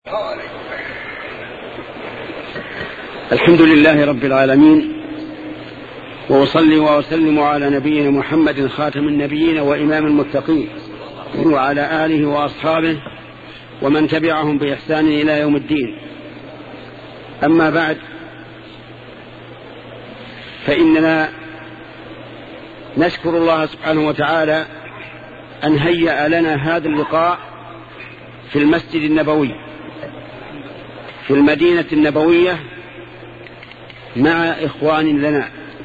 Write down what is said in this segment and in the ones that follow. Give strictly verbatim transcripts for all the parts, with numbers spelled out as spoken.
الحمد لله رب العالمين، وأصلي وأسلم على نبينا محمد خاتم النبيين وإمام المتقين، وعلى آله وأصحابه ومن تبعهم بإحسان إلى يوم الدين. أما بعد، فإننا نشكر الله سبحانه وتعالى أن هيأ لنا هذا اللقاء في المسجد النبوي في المدينة النبوية مع إخوان لنا،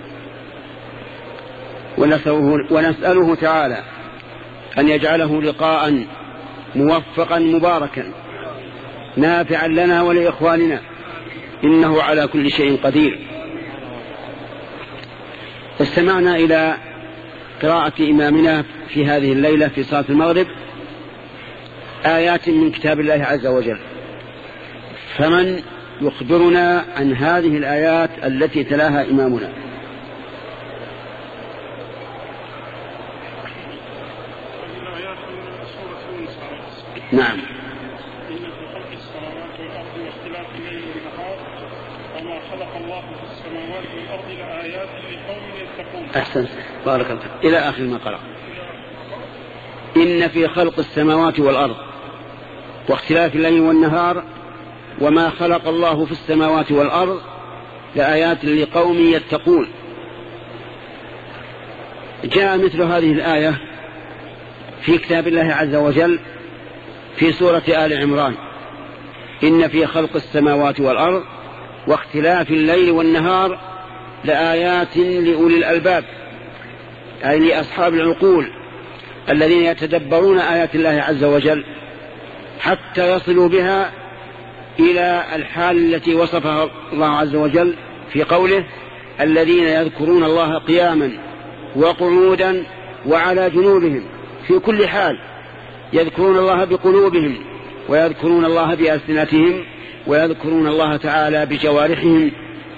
ونسأله تعالى أن يجعله لقاء موفقا مباركا نافعا لنا ولإخواننا، إنه على كل شيء قدير. استمعنا إلى قراءة إمامنا في هذه الليلة في صلاة المغرب آيات من كتاب الله عز وجل، فمن يخبرنا عن هذه الآيات التي تلاها إمامنا؟ نعم. إن في خلق السماوات والأرض واختلاف الليل والنهار وما خلق الله في السماوات والأرض لآيات لقوم يتقون. أحسن، بارك الله إلى آخر ما قرأ. إن في خلق السماوات والأرض واختلاف الليل والنهار وما خلق الله في السماوات والأرض لآيات لقوم يتقون. جاء مثل هذه الآية في كتاب الله عز وجل في سورة آل عمران: إن في خلق السماوات والأرض واختلاف الليل والنهار لآيات لأولي الألباب، أي لأصحاب العقول الذين يتدبرون آيات الله عز وجل حتى يصلوا بها إلى الحال التي وصفها الله عز وجل في قوله: الذين يذكرون الله قياما وقعودا وعلى جنوبهم، في كل حال يذكرون الله بقلوبهم ويذكرون الله بألسنتهم ويذكرون الله تعالى بجوارحهم.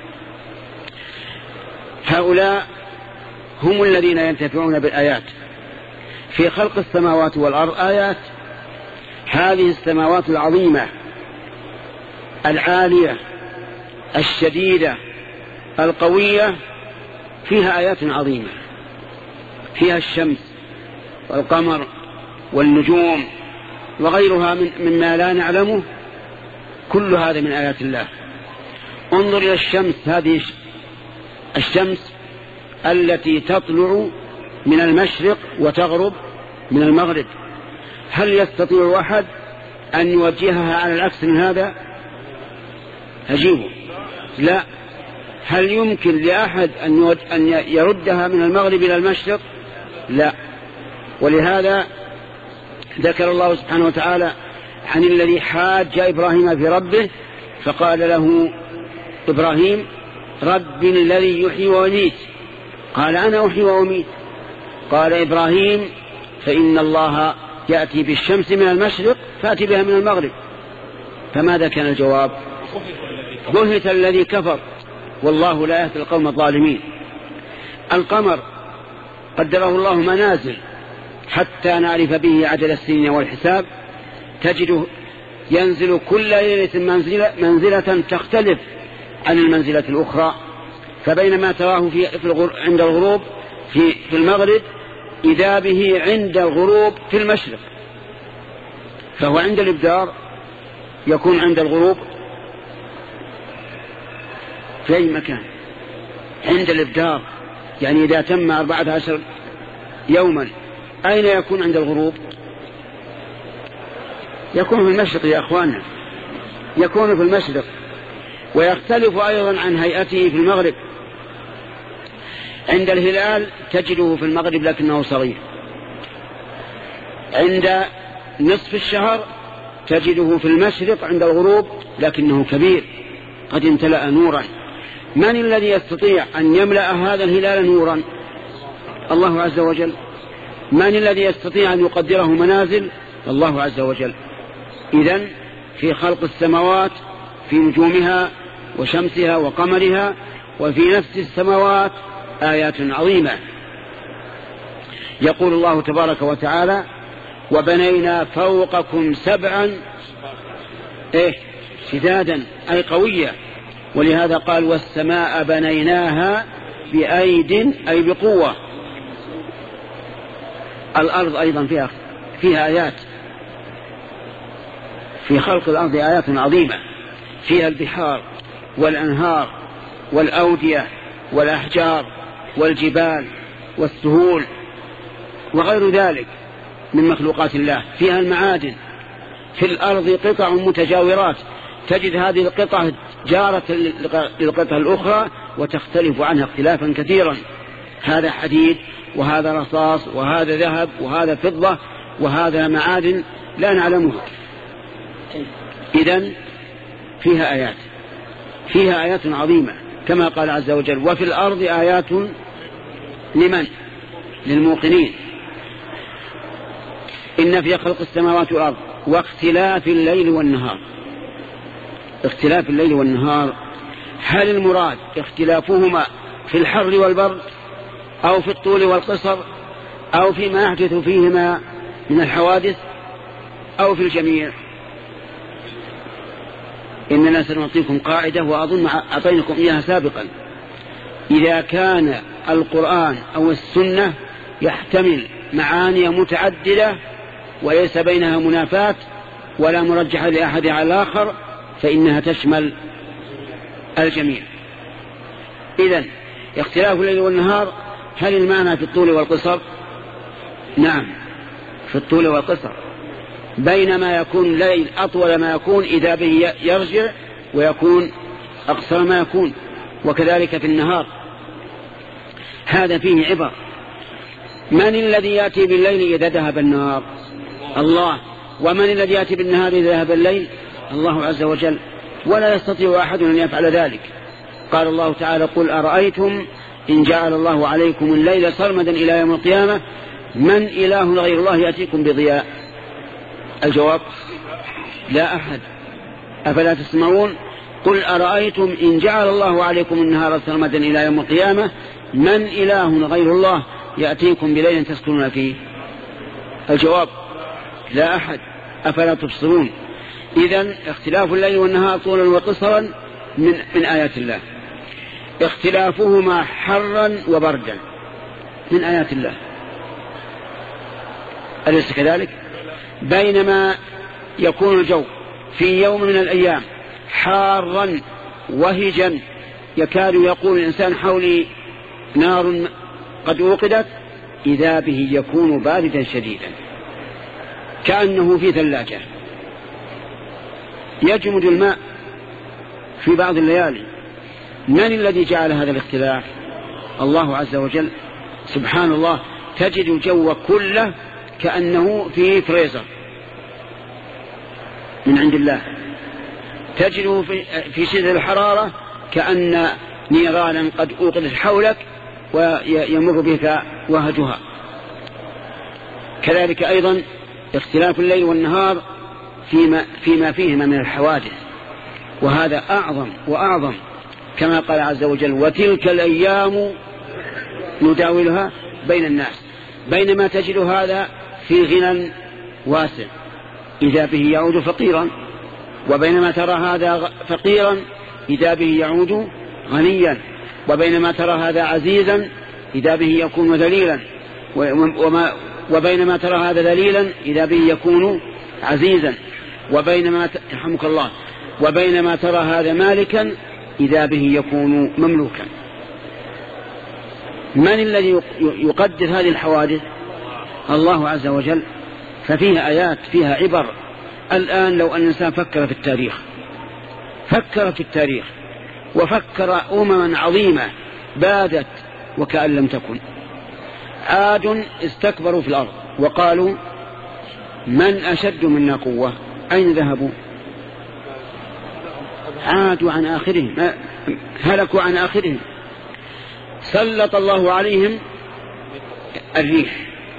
هؤلاء هم الذين ينتفعون بالآيات. في خلق السماوات والأرض آيات، هذه السماوات العظيمة العالية الشديدة القوية فيها آيات عظيمة، فيها الشمس والقمر والنجوم وغيرها مما لا نعلمه، كل هذا من آيات الله. انظر إلى الشمس، هذه الشمس التي تطلع من المشرق وتغرب من المغرب، هل يستطيع أحد أن يوجهها على العكس من هذا؟ أجيبه لا. هل يمكن لأحد أن يردها من المغرب إلى المشرق؟ لا. ولهذا ذكر الله سبحانه وتعالى عن الذي حاج إبراهيم في ربه فقال له إبراهيم: رب الذي يحيي ويميت. قال: أنا أحيي وأميت. قال إبراهيم: فإن الله يأتي بالشمس من المشرق فأتي بها من المغرب. فماذا كان الجواب؟ بهت الذي كفر والله لا يهدي القوم الظالمين. القمر قدره الله منازل حتى نعرف به عدد السنين والحساب، تجده ينزل كل ليلة منزلة, منزلة تختلف عن المنزلة الأخرى، فبينما تراه في عند الغروب في, في المغرب إذا به عند الغروب في المشرق، فهو عند الإبدار يكون عند الغروب في أي مكان عند الإبدار، يعني إذا تم أربعة عشر يوما أين يكون عند الغروب؟ يكون في المشرق يا أخوانا، يكون في المشرق. ويختلف أيضا عن هيئته في المغرب، عند الهلال تجده في المغرب لكنه صغير، عند نصف الشهر تجده في المشرق عند الغروب لكنه كبير قد امتلأ نورا. من الذي يستطيع أن يملأ هذا الهلال نورا؟ الله عز وجل. من الذي يستطيع أن يقدره منازل؟ الله عز وجل. إذن في خلق السماوات، في نجومها وشمسها وقمرها، وفي نفس السماوات آيات عظيمة. يقول الله تبارك وتعالى: وبنينا فوقكم سبعا إيه شدادا أي قوية. ولهذا قال والسماء بنيناها بأيد أي بقوة. الأرض أيضا فيها, فيها آيات، في خلق الأرض آيات عظيمة، فيها البحار والأنهار والأودية والأحجار والجبال والسهول وغير ذلك من مخلوقات الله. فيها المعادن، في الأرض قطع متجاورات، تجد هذه القطع جارة للقطع الأخرى وتختلف عنها اختلافا كثيرا، هذا حديد وهذا رصاص وهذا ذهب وهذا فضة وهذا معادن لا نعلمها. إذن فيها آيات، فيها آيات عظيمة كما قال عز وجل وفي الأرض آيات لمن؟ للموقنين. إن في خلق السماوات والأرض واختلاف الليل والنهار. اختلاف الليل والنهار هل المراد اختلافهما في الحر والبرد أو في الطول والقصر أو فيما يحدث فيهما من الحوادث أو في الجميع؟ إننا سنعطيكم قاعدة وأظن أعطيناكم إياها سابقا. إذا كان القرآن أو السنة يحتمل معاني متعددة وليس بينها منافات ولا مرجح لأحد على الآخر فإنها تشمل الجميع. إذن اختلاف الليل والنهار هل المعنى في الطول والقصر؟ نعم في الطول والقصر، بينما يكون الليل أطول ما يكون إذا به يرجع ويكون أقصر ما يكون، وكذلك في النهار. هذا فيه عبر. من الذي يأتي بالليل إذا ذهب النهار؟ الله. ومن الذي يأتي بالنهار إذا ذهب الليل؟ الله عز وجل. ولا يستطيع أحد أن يفعل ذلك. قال الله تعالى قل أرأيتم إن جعل الله عليكم الليل سرمدا إلى يوم القيامة من إله غير الله يأتيكم بضياء؟ الجواب لا أحد. أفلا تسمعون؟ قل أرأيتم إن جعل الله عليكم النهار سرمدا إلى يوم القيامة من إله غير الله يأتيكم بليل تسكنون فيه؟ الجواب لا أحد. أفلا تبصرون؟ إذن اختلاف الليل والنهار طولا وقصرا من, من آيات الله. اختلافهما حرا وبردا من آيات الله، أليس كذلك؟ بينما يكون الجو في يوم من الأيام حارا وهجا يكاد يقول الإنسان حولي نار قد أوقدت، إذا به يكون باردا شديدا كأنه في ثلاجة. يجمد الماء في بعض الليالي. من الذي جعل هذا الاختلاف؟ الله عز وجل. سبحان الله، تجد الجو كله كأنه في فريزر من عند الله، تجده في شدة الحرارة كأن نيرانا قد أوقدت حولك ويمر بك وهجها. كذلك أيضا اختلاف الليل والنهار فيما, فيما فيهما من الحوادث، وهذا أعظم وأعظم كما قال عز وجل وتلك الأيام نداولها بين الناس. بينما تجد هذا في غنى واسع إذا به يعود فقيرا، وبينما ترى هذا فقيرا إذا به يعود غنيا، وبينما ترى هذا عزيزا إذا به يكون ذليلا، وما وبينما ترى هذا ذليلا إذا به يكون عزيزا، وبينما يرحمك الله وبينما ترى هذا مالكا إذا به يكون مملوكا. من الذي يقدر هذه الحوادث؟ الله عز وجل. ففيها آيات فيها عبر. الآن لو أن الإنسان فكر في التاريخ فكر في التاريخ وفكر أمما عظيمة بادت وكأن لم تكن. عاد استكبروا في الأرض وقالوا من أشد منا قوة، أين ذهبوا؟ عادوا عن آخرهم، هلكوا عن آخرهم. سلط الله عليهم الريح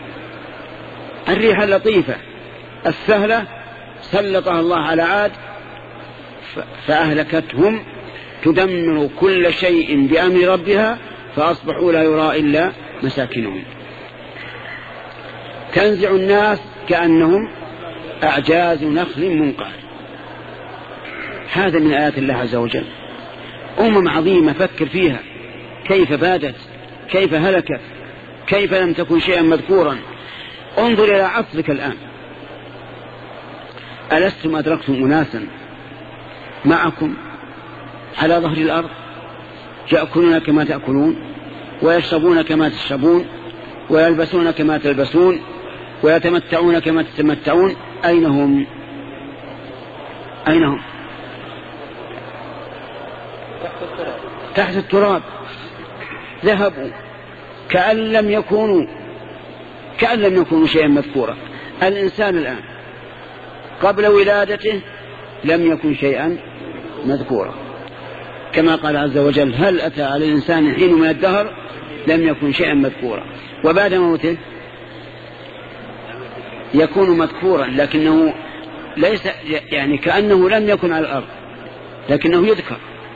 الريح اللطيفة السهلة، سلطها الله على عاد فأهلكتهم، تدمر كل شيء بأمر ربها فأصبحوا لا يرى إلا مساكنهم. تنزع الناس كأنهم أعجاز نخل منقعر. هذا من آيات الله عز وجل. أمم عظيمة فكر فيها، كيف بادت، كيف هلكت، كيف لم تكن شيئا مذكورا. انظر إلى عصرك الآن، ألستم أدركتم أناسا معكم على ظهر الأرض يأكلون كما تأكلون، ويشربون كما تشربون، ويلبسون كما تلبسون، ويتمتعون كما تتمتعون؟ أين هم؟ أين هم؟ تحت التراب. ذهبوا كأن لم يكونوا كأن لم يكونوا شيئا مذكورا. الإنسان الآن قبل ولادته لم يكن شيئا مذكورا، كما قال عز وجل: هل أتى على الإنسان حين من الدهر لم يكن شيئا مذكورا. وبعد موته يكون مذكورا، لكنه ليس يعني كأنه لم يكن على الأرض، لكنه يذكر.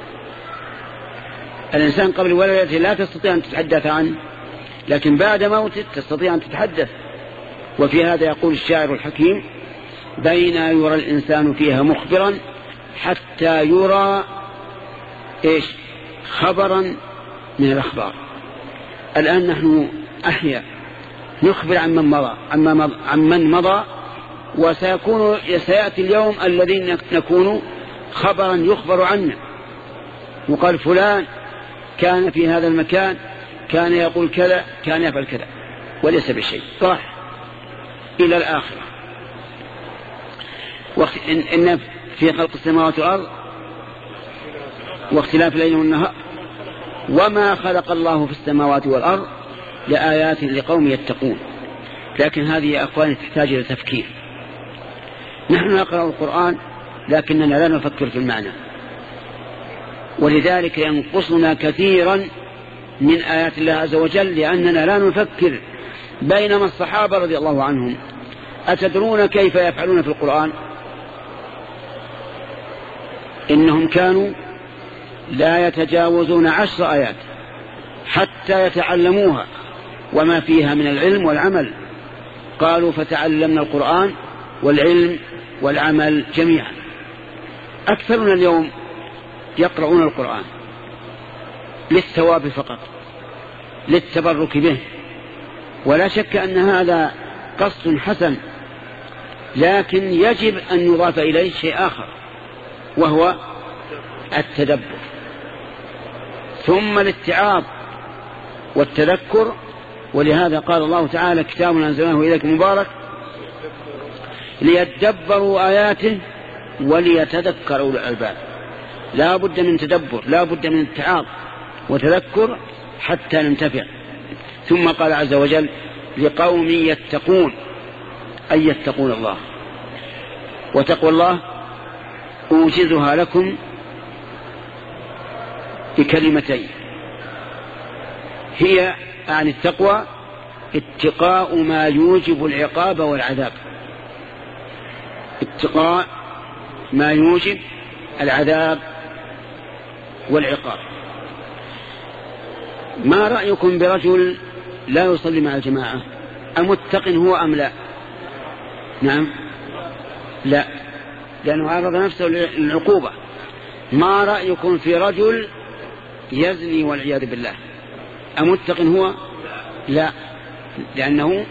الإنسان قبل ولادته لا تستطيع أن تتحدث عنه، لكن بعد موته تستطيع أن تتحدث. وفي هذا يقول الشاعر الحكيم: بين يرى الإنسان فيها مخبرا حتى يرى إيش خبرا من الأخبار. الآن نحن أحياء نخبر عن من مضى عن من مضى، وسيكون سيأتي اليوم الذين نكون خبرا يخبر عنا، وقال فلان كان في هذا المكان، كان يقول كذا، كان يفعل كذا، وليس بشيء، راح إلى الآخرة. إن في خلق السماوات والأرض واختلاف الليل والنهار وما خلق الله في السماوات والأرض لآيات لقوم يتقون. لكن هذه أقوال تحتاج إلى تفكير. نحن نقرأ القرآن لكننا لا نفكر في المعنى، ولذلك ينقصنا كثيرا من آيات الله عز وجل لأننا لا نفكر. بينما الصحابة رضي الله عنهم أتدرون كيف يفعلون في القرآن؟ إنهم كانوا لا يتجاوزون عشر آيات حتى يتعلموها وما فيها من العلم والعمل. قالوا: فتعلمنا القرآن والعلم والعمل جميعا. أكثرنا اليوم يقرؤون القرآن للثواب فقط، للتبرك به، ولا شك أن هذا قصد حسن، لكن يجب أن يضاف إليه شيء آخر وهو التدبر، ثم الاتعاظ والتذكر. ولهذا قال الله تعالى: كتاب أنزلناه إليك مبارك ليدبروا آياته وليتذكر أولو الألباب. لا بد من تدبر، لا بد من اتعاظ وتذكر حتى ننتفع. ثم قال عز وجل: لقوم يتقون، أي يتقون الله. وتقوى الله أوجزها لكم بكلمتين، هي عن التقوى اتقاء ما يوجب العقاب والعذاب. اتقاء ما يوجب العذاب والعقاب. ما رأيكم برجل لا يصلي مع الجماعة؟ أمتق هو أم لا؟ نعم، لا، لأنه عرض نفسه للعقوبة. ما رأيكم في رجل يزني والعياذ بالله؟ أمتق هو؟ لا، لأنه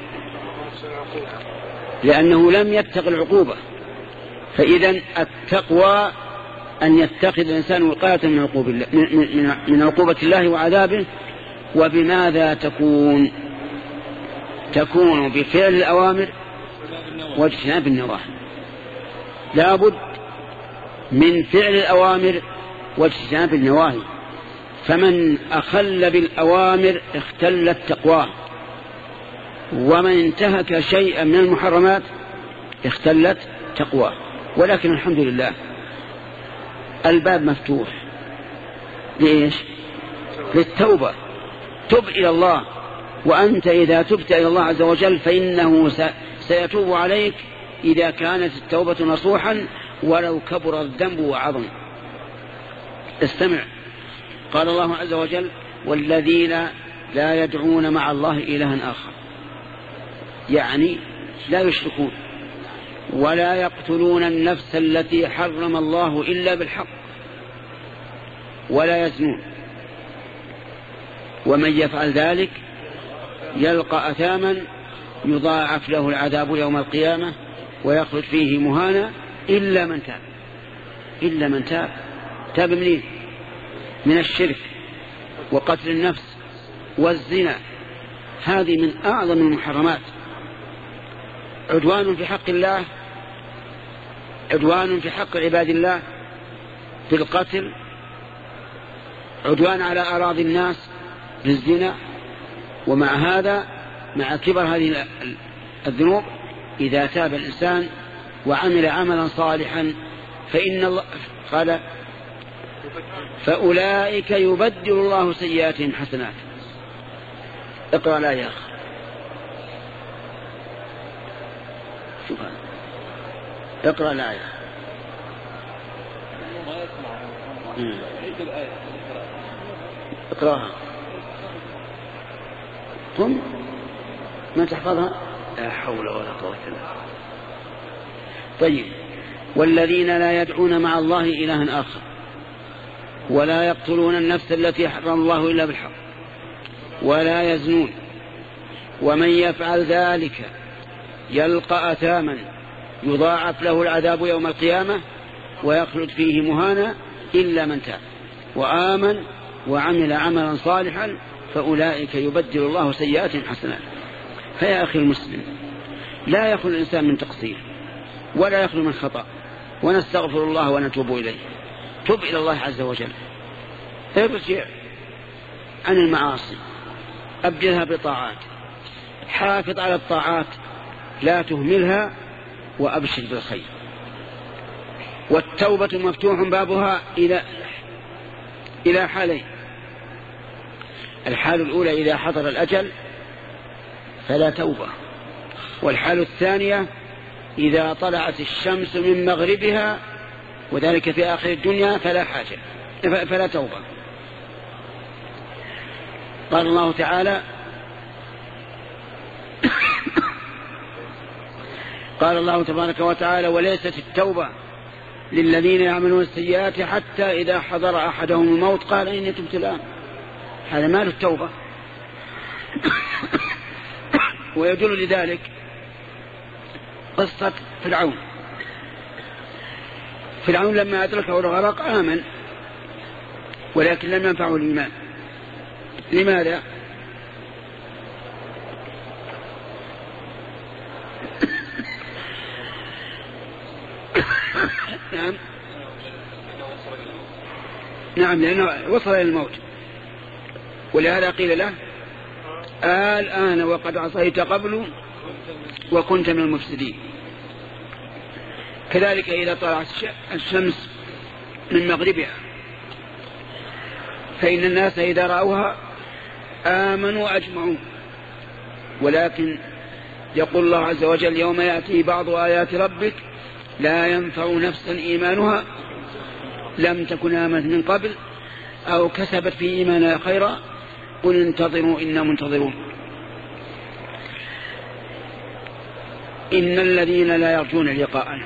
لأنه لم يتق العقوبة. فإذا التقوى أن يتخذ الإنسان وقاية من عقوبة الله، من, من عقوبة الله وعذابه. وبماذا تكون؟ تكون بفعل الأوامر واجتناب النواهي. لا بد من فعل الأوامر واجتناب النواهي. فمن أخل بالأوامر اختلت تقواه، ومن انتهك شيئا من المحرمات اختلت تقواه. ولكن الحمد لله الباب مفتوح ليش؟ للتوبة. تب إلى الله، وأنت إذا تبت إلى الله عز وجل فإنه سيتوب عليك إذا كانت التوبة نصوحا ولو كبر الذنب وعظم. استمع، قال الله عز وجل: والذين لا يدعون مع الله إلها آخر، يعني لا يشركون ولا يقتلون النفس التي حرم الله إلا بالحق ولا يزنون ومن يفعل ذلك يلقى أثاما يضاعف له العذاب يوم القيامة ويخلد فيه مهانا إلا من تاب. إلا من تاب. تاب منين؟ من الشرك وقتل النفس والزنا، هذه من أعظم المحرمات. عدوان في حق الله، عدوان في حق عباد الله بالقتل، عدوان على أراضي الناس بالزنا. ومع هذا مع كبر هذه الذنوب إذا تاب الإنسان وعمل عملا صالحا فإن الله قال فأولئك يبدل الله سيئاتهم حسنات. اقرأ لا يا أخي. شوف اقرأ لا يا اقرأها. قم ما تحفظها. لا حول ولا قوة إلا بالله. طيب. والذين لا يدعون مع الله إلها آخر ولا يقتلون النفس التي حرم الله إلا بالحق ولا يزنون ومن يفعل ذلك يلقى أثاما يضاعف له العذاب يوم القيامة ويخلد فيه مهانا إلا من تاب وآمن وعمل عملا صالحا فأولئك يبدل الله سيئاتهم حسنات. فيا أخي المسلم لا يخلو الإنسان من تقصير ولا يخلو من خطأ، ونستغفر الله ونتوب إليه. تب إلى الله عز وجل، ارجع عن المعاصي، أبدلها بطاعات، حافظ على الطاعات لا تهملها، وأبشر بالخير. والتوبة مفتوح بابها إلى إلى حالين: الحال الأولى إذا حضر الأجل فلا توبة، والحال الثانية إذا طلعت الشمس من مغربها وذلك في آخر الدنيا فلا حاجة فلا توبة. قال الله تعالى قال الله تبارك وتعالى: وليست التوبة للذين يعملون السيئات حتى إذا حضر أحدهم الموت قال إني تبت الآن. هذا مال التوبة. ويدل لذلك قصة فرعون. فرعون لما أدركه الغرق آمن ولكن لم ينفعه الإيمان. لماذا؟ نعم نعم لأنه وصل إلى الموت، ولهذا قيل له: الآن وقد عصيت قبل وكنت من المفسدين. كذلك إذا طلعت الشمس من مغربها فإن الناس إذا رأوها آمنوا أجمعون، ولكن يقول الله عز وجل: يوم يأتي بعض آيات ربك لا ينفع نفسا إيمانها لم تكن آمنت من قبل أو كسبت في إيمانها خيرا قل انتظروا إنا منتظرون. إن الذين لا يرجون لقاءنا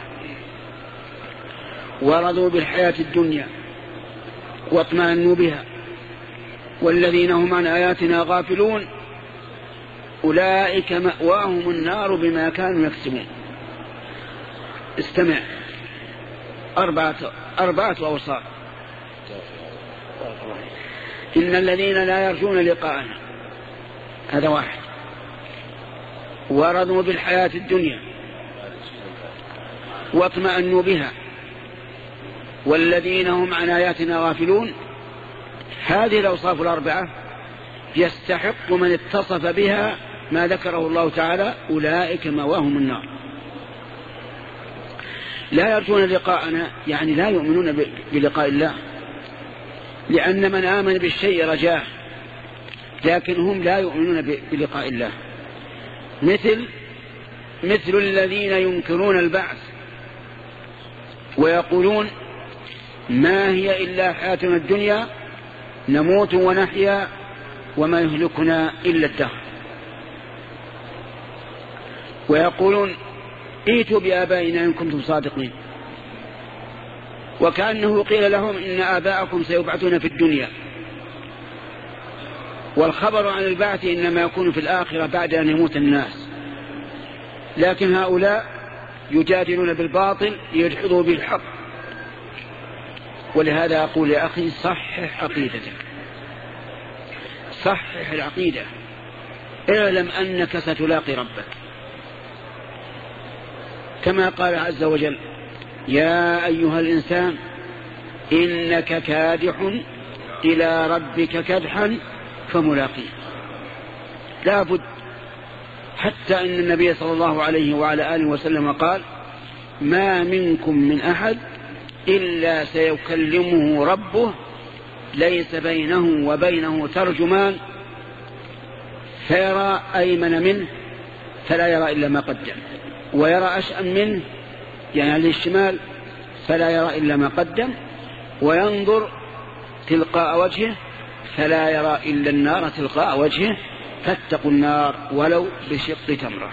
ورضوا بالحياة الدنيا واطمأنوا بها والذين هم عن آياتنا غافلون أولئك مأواهم النار بما كانوا يكسبون. استمع: أربعة, أربعة أوصاف. إن الذين لا يرجون لقاءنا، هذا واحد. ورضوا بالحياة الدنيا واطمأنوا بها والذين هم عن آياتنا غافلون. هذه الأوصاف الأربعة يستحق من اتصف بها ما ذكره الله تعالى: أولئك مأواهم النار. لا يرجون لقاءنا يعني لا يؤمنون بلقاء الله، لأن من آمن بالشيء رجاه، لكن هم لا يؤمنون بلقاء الله. مثل مثل الذين ينكرون البعث ويقولون: ما هي إلا حياتنا الدنيا نموت ونحيا وما يهلكنا إلا الدهر. ويقولون ائتوا بآبائنا إن كنتم صادقين. وكأنه قيل لهم إن آباءكم سيبعثون في الدنيا، والخبر عن البعث إنما يكون في الآخرة بعد أن يموت الناس. لكن هؤلاء يجادلون بالباطل ليدحضوا بالحق. ولهذا أقول يا أخي صحح عقيدتك، صحح العقيدة، اعلم أنك ستلاقي ربك كما قال عز وجل: يا أيها الإنسان إنك كادح إلى ربك كدحا فملاقيه. لا بد، حتى إن النبي صلى الله عليه وعلى آله وسلم قال: ما منكم من أحد إلا سيكلمه ربه ليس بينه وبينه ترجمان، فيرى أيمن منه فلا يرى إلا ما قدم، ويرى أشأم منه يعني للشمال فلا يرى إلا ما قدم، وينظر تلقاء وجهه فلا يرى إلا النار تلقاء وجهه، فاتقوا النار ولو بشق تمرة.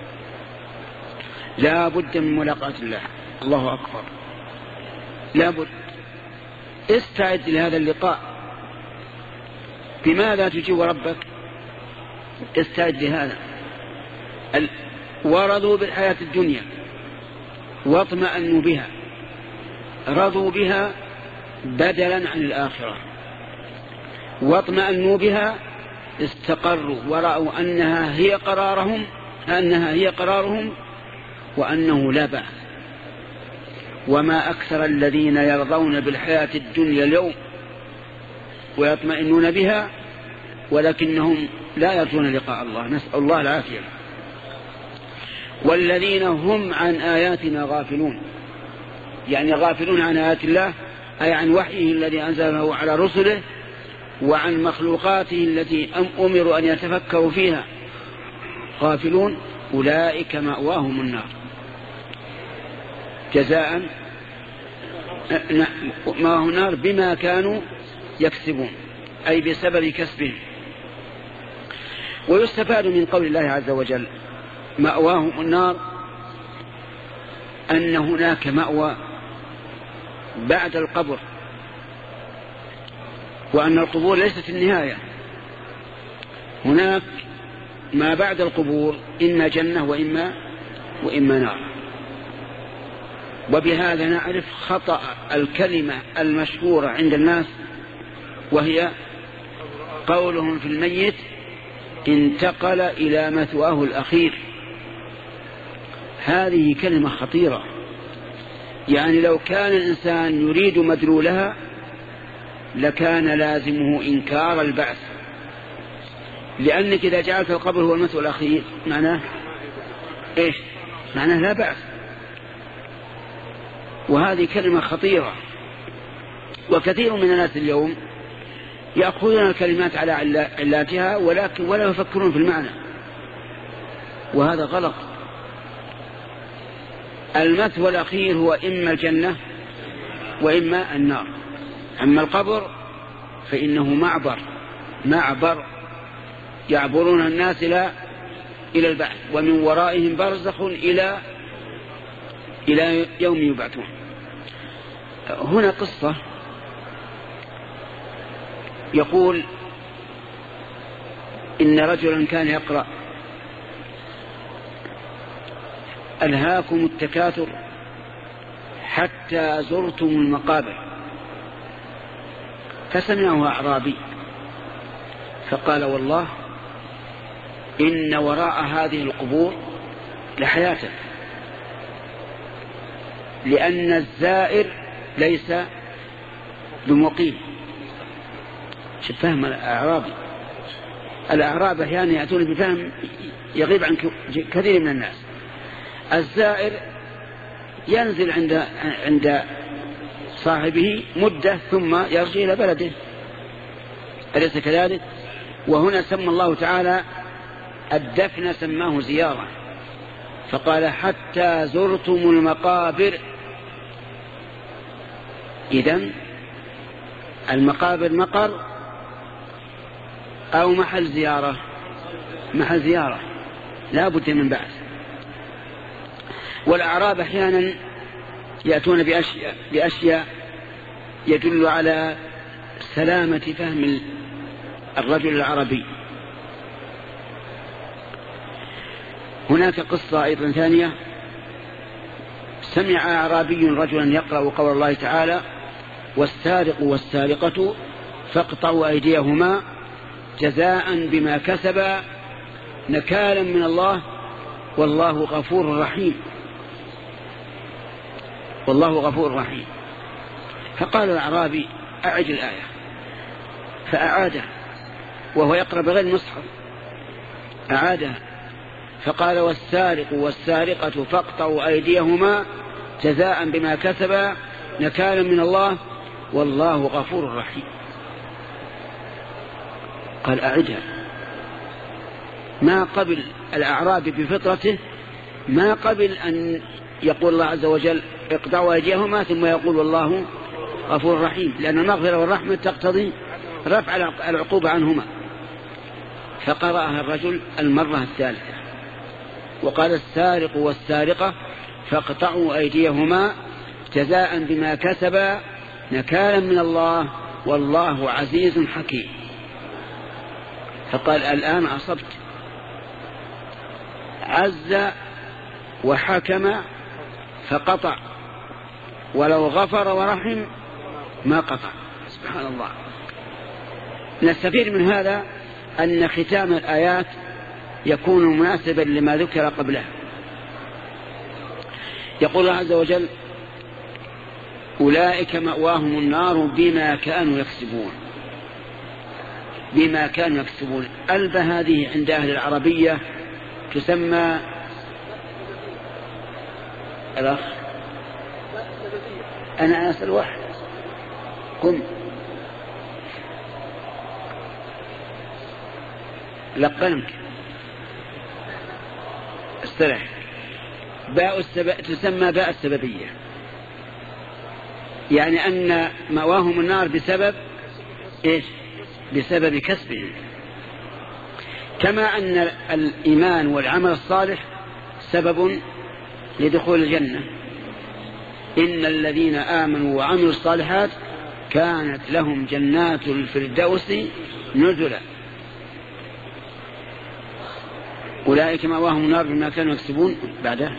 لا بد من ملاقاة الله. الله أكبر، لا بد. استعد لهذا اللقاء. بماذا تجيب ربك؟ استعد لهذا. ورضوا بالحياة الدنيا واطمأنوا بها، رضوا بها بدلا عن الآخرة، واطمأنوا بها استقروا ورأوا أنها هي قرارهم أنها هي قرارهم وأنه لا بأس. وما أكثر الذين يرضون بالحياة الدنيا اليوم ويطمئنون بها ولكنهم لا يرجون لقاء الله، نسأل الله العافية. والذين هم عن آياتنا غافلون، يعني غافلون عن آيات الله، أي عن وحيه الذي أنزله على رسله وعن مخلوقاته التي أمروا أن يتفكروا فيها، غافلون. أولئك مأواهم النار جزاء مأواهم النار بما كانوا يكسبون، أي بسبب كسبهم. ويستفاد من قول الله عز وجل مأواهم النار أن هناك مأوى بعد القبر، وأن القبور ليست النهاية، هناك ما بعد القبور إما جنة وإما وإما نار. وبهذا نعرف خطأ الكلمة المشهورة عند الناس، وهي قولهم في الميت انتقل إلى مثواه الأخير. هذه كلمة خطيرة، يعني لو كان الإنسان يريد مدلولها لكان لازمه إنكار البعث، لأنك إذا جعلت القبر هو المثوى الأخير معناه إيش؟ معناه لا بعث. وهذه كلمة خطيرة، وكثير من الناس اليوم يأخذون الكلمات على علاتها ولكن ولا يفكرون في المعنى، وهذا غلط. المثوى الأخير هو إما الجنة وإما النار، أما القبر فإنه معبر معبر يعبرون الناس إلى إلى البعث، ومن ورائهم برزخ إلى إلى يوم يبعثون. هنا قصة يقول إن رجلا كان يقرأ ألهاكم التكاثر حتى زرتم المقابر، فسمعه أعرابي فقال والله إن وراء هذه القبور لحياة، لأن الزائر ليس بمقيم. شوف فهم الأعرابي. الأعراب أحيانا يأتون بفهم يغيب عن كثير من الناس. الزائر ينزل عند عند صاحبه مدة ثم يرجع إلى بلده، أليس كذلك؟ وهنا سمى الله تعالى الدفن سماه زيارة، فقال حتى زرتم المقابر. إذن المقابر مقر أو محل زيارة؟ محل زيارة، لا بد من بعث. والأعراب أحيانا يأتون بأشياء, بأشياء يدل على سلامة فهم الرجل العربي. هناك قصة أيضا ثانية. سمع أعرابي رجلا يقرأ قول الله تعالى: والسارق والسارقة فاقطعوا أيديهما جزاء بما كسبا نكالا من الله والله غفور رحيم. والله غفور رحيم. فقال الأعرابي: أعد الآية. فأعادها وهو يقرأ بغير المصحف، أعادها فقال: والسارق والسارقة فاقطعوا أيديهما جزاء بما كسبا نكالا من الله والله غفور رحيم. قال: أعدها. ما قبل الأعرابي بفطرته ما قبل أن يقول الله عز وجل: اقطعوا أيديهما ثم يقول والله غفور رحيم، لأن المغفرة والرحمة تقتضي رفع العقوبة عنهما. فقرأها الرجل المرة الثالثة وقال: السارق والسارقة فاقطعوا أيديهما جزاء بما كسبا نكالا من الله والله عزيز حكيم. فقال: الآن أصبت. عز وحكم فقطع، ولو غفر ورحم ما قطع. سبحان الله. نستفيد من هذا أن ختام الآيات يكون مناسبا لما ذكر قبله. يقول الله عز وجل: أولئك مأواهم النار بما كانوا يكسبون. بما كانوا يكسبون. ألب هذه عند أهل العربية تسمى الأخ أنا أسأل واحد قم لقنك استرح. باء السبب تسمى باء السببية، يعني أن مأواهم النار بسبب إيش؟ بسبب كسبهم. كما أن الإيمان والعمل الصالح سبب لدخول الجنة. إن الذين آمنوا وعملوا الصالحات كانت لهم جنات الفردوس نزلا. أولئك مأواهم النار بما كانوا يكسبون. بعده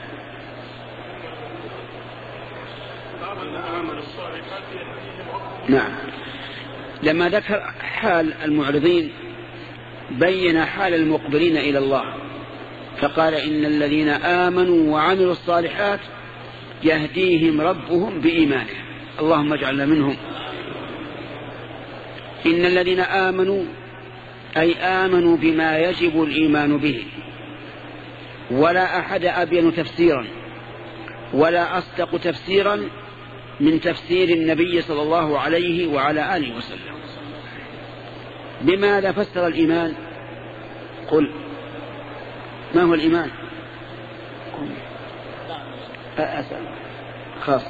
نعم. لما ذكر حال المعرضين بين حال المقبلين إلى الله فقال: إن الذين آمنوا وعملوا الصالحات يهديهم ربهم بإيمانهم. اللهم اجعلنا منهم. إن الذين آمنوا أي آمنوا بما يجب الإيمان به، ولا أحد أبين تفسيرا ولا أصدق تفسيرا من تفسير النبي صلى الله عليه وعلى آله وسلم. بماذا فسر الإيمان؟ قل ما هو الإيمان؟ أسأل خاص.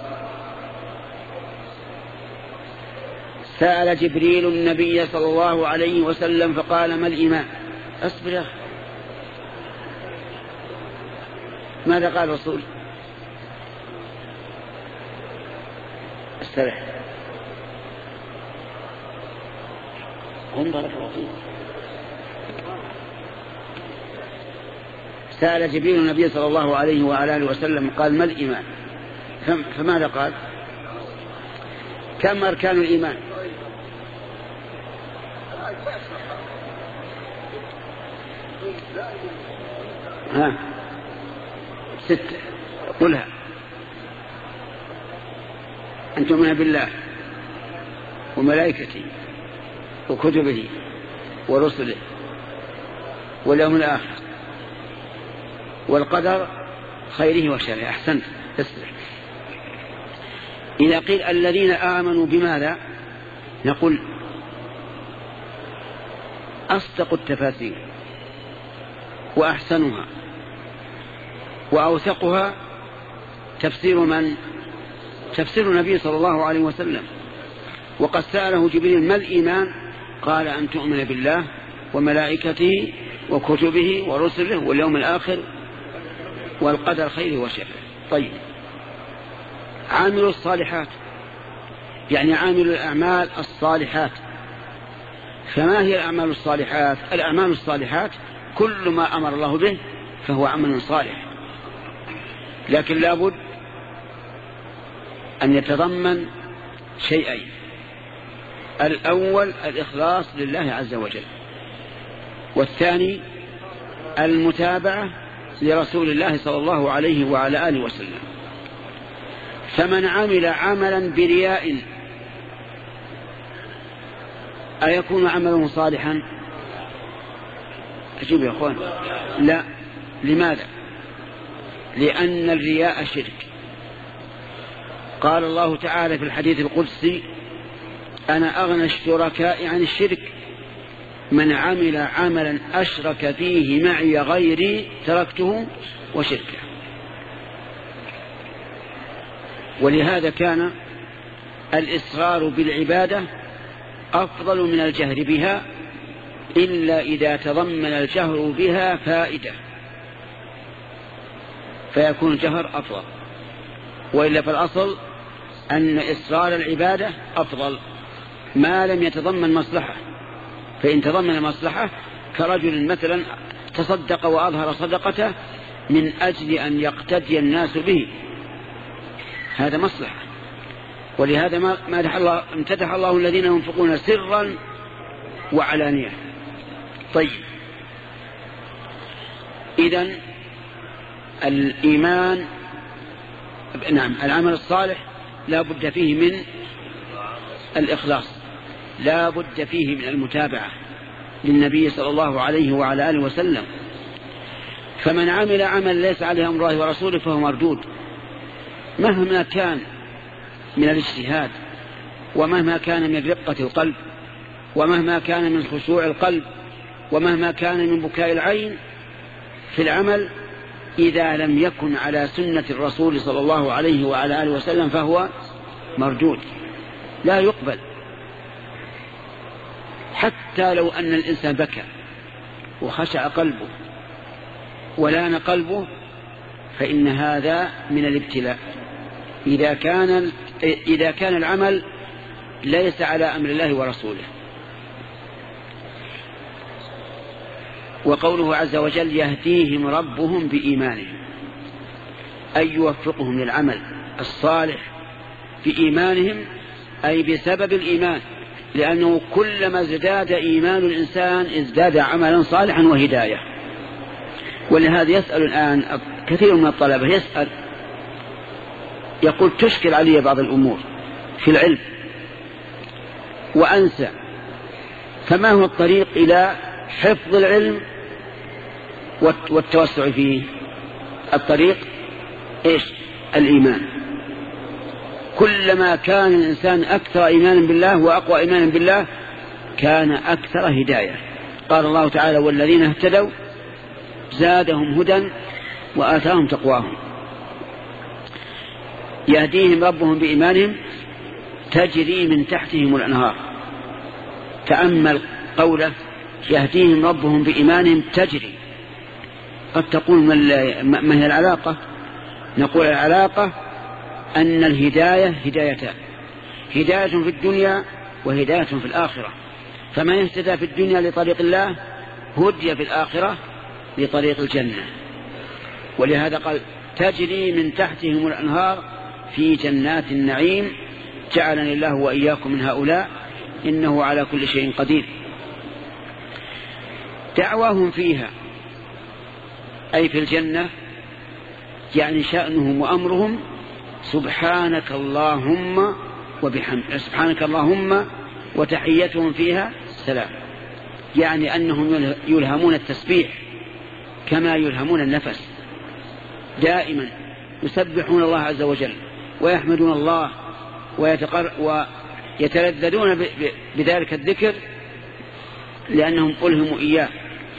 سأل جبريل النبي صلى الله عليه وسلم فقال: ما الإيمان؟ أصبر يا أخي. ماذا قال الرسول؟ استرح. قم بارك الله فيك. سأل جبريل النبي صلى الله عليه وعلى آله وسلم قال: ما الإيمان؟ فماذا قال؟ كم أركان الإيمان؟ ها ستة. قلها. أن تؤمن بالله وملائكته وكتبه ورسله واليوم الآخر والقدر خيره وشره. أحسنت. تسرح. إذا قيل الذين آمنوا بماذا نقول أصدق التفاسير وأحسنها وأوثقها تفسير من؟ تفسير النبي صلى الله عليه وسلم. وقد سأله جبريل: ما الإيمان؟ قال: أن تؤمن بالله وملائكته وكتبه ورسله واليوم الآخر والقدر خيره وشره. طيب، عاملوا الصالحات يعني عاملوا الأعمال الصالحات. فما هي الأعمال الصالحات؟ الأعمال الصالحات كل ما أمر الله به فهو عمل صالح، لكن لابد أن يتضمن شيئين: الأول الإخلاص لله عز وجل، والثاني المتابعة لرسول الله صلى الله عليه وعلى آله وسلم. فمن عمل عملا برياء أيكون عمله صالحا؟ أجيب يا أخوان، لا. لماذا؟ لأن الرياء شرك. قال الله تعالى في الحديث القدسي: أنا أغنى الشركاء عن الشرك، من عمل عملا أشرك فيه معي غيري تركته وشركه. ولهذا كان الإصرار بالعبادة أفضل من الجهر بها، إلا إذا تضمن الجهر بها فائدة فيكون الجهر أفضل، وإلا فالأصل أن إصرار العبادة أفضل ما لم يتضمن مصلحة. فإن تضمن مصلحة كرجل مثلا تصدق وأظهر صدقته من أجل أن يقتدي الناس به، هذا مصلحة. ولهذا ما مدح الله امتدح الله الذين ينفقون سرا وعلانية. طيب، إذن الإيمان، نعم، العمل الصالح لا بد فيه من الإخلاص، لا بد فيه من المتابعة للنبي صلى الله عليه وعلى آله وسلم. فمن عمل عمل ليس عليه أمر الله ورسوله فهو مردود، مهما كان من الاجتهاد، ومهما كان من رقة القلب، ومهما كان من خشوع القلب، ومهما كان من بكاء العين في العمل، إذا لم يكن على سنة الرسول صلى الله عليه وعلى آله وسلم فهو مردود، لا يقبل. حتى لو أن الإنسان بكى وخشع قلبه ولان قلبه فإن هذا من الابتلاء، إذا كان إذا كان العمل ليس على أمر الله ورسوله. وقوله عز وجل: يهديهم ربهم بإيمانهم، أي يوفقهم للعمل الصالح بإيمانهم، أي بسبب الإيمان، لأنه كلما ازداد إيمان الإنسان ازداد عملا صالحا وهداية. ولهذا يسأل الآن كثير من الطلبة، يسأل يقول: تشكل علي بعض الأمور في العلم وأنسى، فما هو الطريق إلى حفظ العلم والتوسع فيه؟ الطريق إيش؟ الإيمان. كلما كان الإنسان أكثر إيمانا بالله وأقوى إيمانا بالله كان أكثر هداية. قال الله تعالى: والذين اهتدوا زادهم هدى وآتاهم تقواهم. يهديهم ربهم بإيمانهم تجري من تحتهم الأنهار. تأمل قوله: يهديهم ربهم بإيمانهم تجري. قد تقول ما هي العلاقة؟ نقول العلاقة أن الهداية هدايتان: هداية في الدنيا وهداية في الآخرة. فمن اهتدى في الدنيا لطريق الله هدي في الآخرة لطريق الجنة. ولهذا قال: تجري من تحتهم الأنهار في جنات النعيم، جعلني الله وإياكم من هؤلاء إنه على كل شيء قدير. دعواهم فيها أي في الجنة، يعني شأنهم وأمرهم: سبحانك اللهم وبحمدك، سبحانك اللهم، وتحيتهم فيها سلام. يعني أنهم يلهمون التسبيح كما يلهمون النفس، دائما يسبحون الله عز وجل ويحمدون الله ويتلذذون بذلك الذكر لأنهم ألهموا إياه.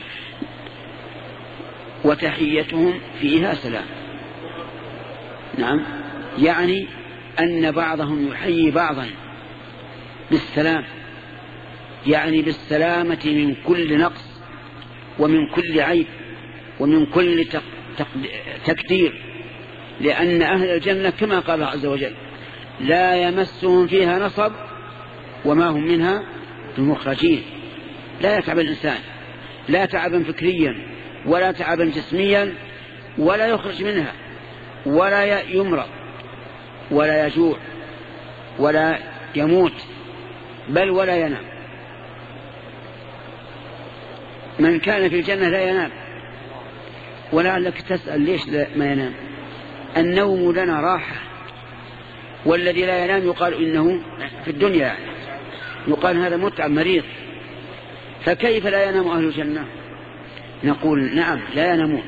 وتحيتهم فيها سلام، نعم، يعني أن بعضهم يحيي بعضا بالسلام، يعني بالسلامة من كل نقص ومن كل عيب ومن كل تقدير. لأن أهل الجنة كما قال الله عز وجل لا يمسهم فيها نصب وما هم منها بمخرجين. لا يتعب الإنسان لا تعبا فكريا ولا تعبا جسميا ولا يخرج منها ولا يمرض ولا يجوع ولا يموت بل ولا ينام. من كان في الجنة لا ينام. ولعلك تسأل ليش ما ينام؟ النوم لنا راحة، والذي لا ينام يقال إنه في الدنيا يعني يقال هذا متعب مريض، فكيف لا ينام أهل الجنة؟ نقول نعم لا ينامون،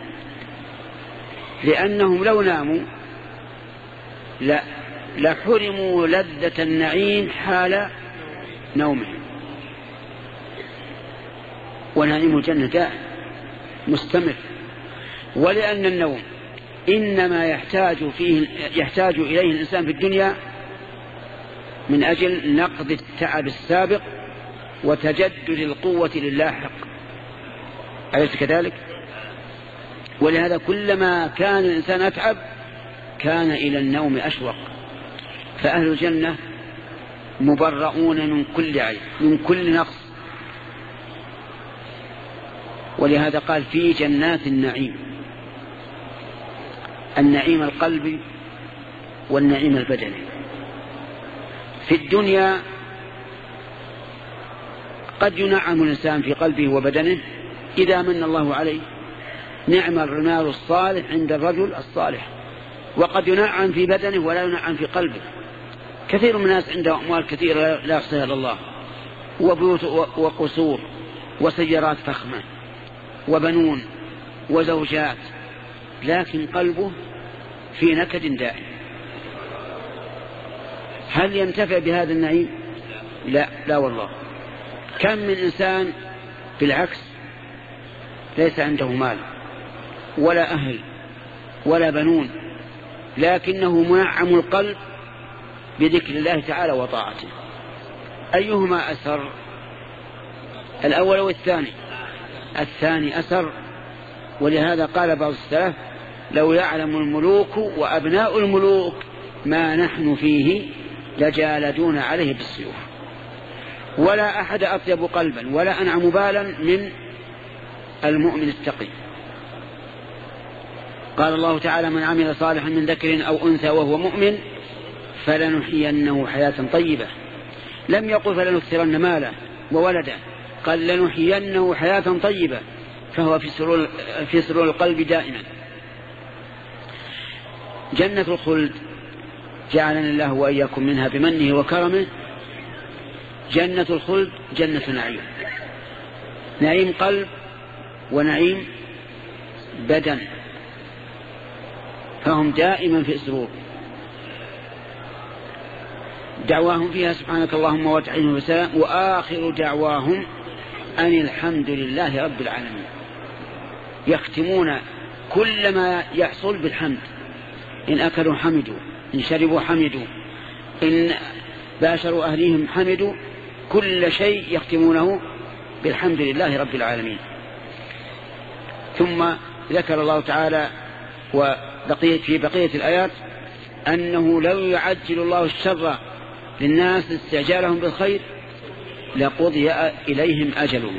لأنهم لو ناموا لا لحرموا لذة النعيم حال نومهم. ونعيم الجنة دائم مستمر. ولأن النوم إنما يحتاج فيه يحتاج إليه الإنسان في الدنيا من أجل نقض التعب السابق وتجدد القوة للاحق، أليس كذلك؟ ولهذا كلما كان الإنسان أتعب كان إلى النوم أشوق. فأهل الجنة مبرؤون من كل عيب من كل نقص. ولهذا قال في جنات النعيم، النعيم القلبي والنعيم البدني. في الدنيا قد ينعم الإنسان في قلبه وبدنه إذا من الله عليه، نعم الرمال الصالح عند الرجل الصالح. وقد ينعم في بدنه ولا ينعم في قلبه. كثير من الناس عنده أموال كثيرة لا يحصيها إلا الله، وبيوت وقصور وسيارات فخمة وبنون وزوجات، لكن قلبه في نكد دائم. هل ينتفع بهذا النعيم؟ لا لا والله. كم من إنسان بالعكس ليس عنده مال ولا أهل ولا بنون، لكنه منعم القلب بذكر الله تعالى وطاعته. أيهما أسر، الأول أو الثاني؟ الثاني أسر. ولهذا قال بعض السلف لو يعلم الملوك وأبناء الملوك ما نحن فيه لجالدون عليه بالسيوف. ولا أحد أطيب قلبا ولا أنعم بالا من المؤمن التقي. قال الله تعالى من عمل صالحا من ذكر أو أنثى وهو مؤمن فلنحيينه حياة طيبة. لم يقل فلنكثرن ماله وولده، قال لنحيينه حياة طيبة، فهو في سرور, في سرور القلب دائما. جنة الخلد جعلنا الله وإياكم منها بمنه وكرمه. جنة الخلد جنة نعيم، نعيم قلب ونعيم بدن، فهم دائما في سرور. دعواهم فيها سبحانك اللهم وتعينهم وسلام، وآخر دعواهم أن الحمد لله رب العالمين. يختمون كل ما يحصل بالحمد، إن أكلوا حمدوا، إن شربوا حمدوا، إن باشروا أهليهم حمدوا، كل شيء يختمونه بالحمد لله رب العالمين. ثم ذكر الله تعالى وبقية في بقية الآيات أنه لو يعجل الله الشر للناس استعجالهم بالخير لقضي إليهم أجلهم.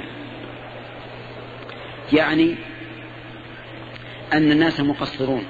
يعني أن الناس مقصرون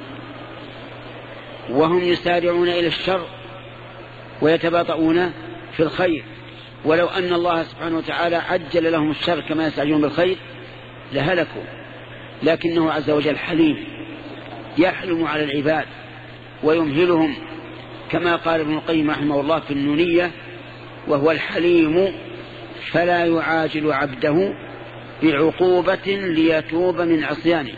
وهم يسارعون إلى الشر ويتباطؤون في الخير، ولو أن الله سبحانه وتعالى عجل لهم الشر كما يستعجلون بالخير لهلكوا. لكنه عز وجل حليم يحلم على العباد ويمهلهم، كما قال ابن القيم رحمه الله في النونية: وهو الحليم فلا يعاجل عبده بعقوبة ليتوب من عصيانه.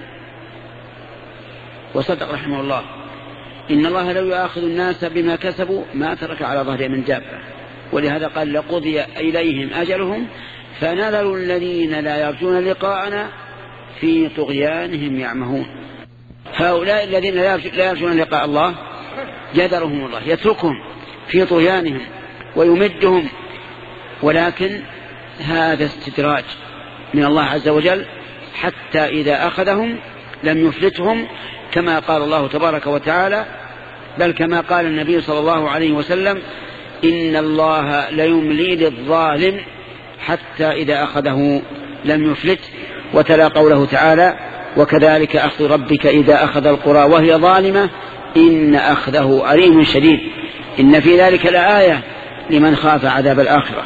وصدق رحمه الله: إن الله لو يأخذ الناس بما كسبوا ما ترك على ظهره من دابة. ولهذا قال: لقضي إليهم أجلهم فنذر الذين لا يرجون لقاءنا في طغيانهم يعمهون. هؤلاء الذين لا يرجون لقاء الله يذرهم الله، يتركهم في طغيانهم ويمدهم، ولكن هذا استدراج من الله عز وجل، حتى إذا أخذهم لم يفلتهم كما قال الله تبارك وتعالى، بل كما قال النبي صلى الله عليه وسلم: إن الله ليملي للظالم حتى إذا أخذه لم يفلت. وتلا قوله تعالى: وكذلك أخذ ربك إذا أخذ القرى وهي ظالمة إن أخذه أليم شديد. إن في ذلك لآية لمن خاف عذاب الآخرة.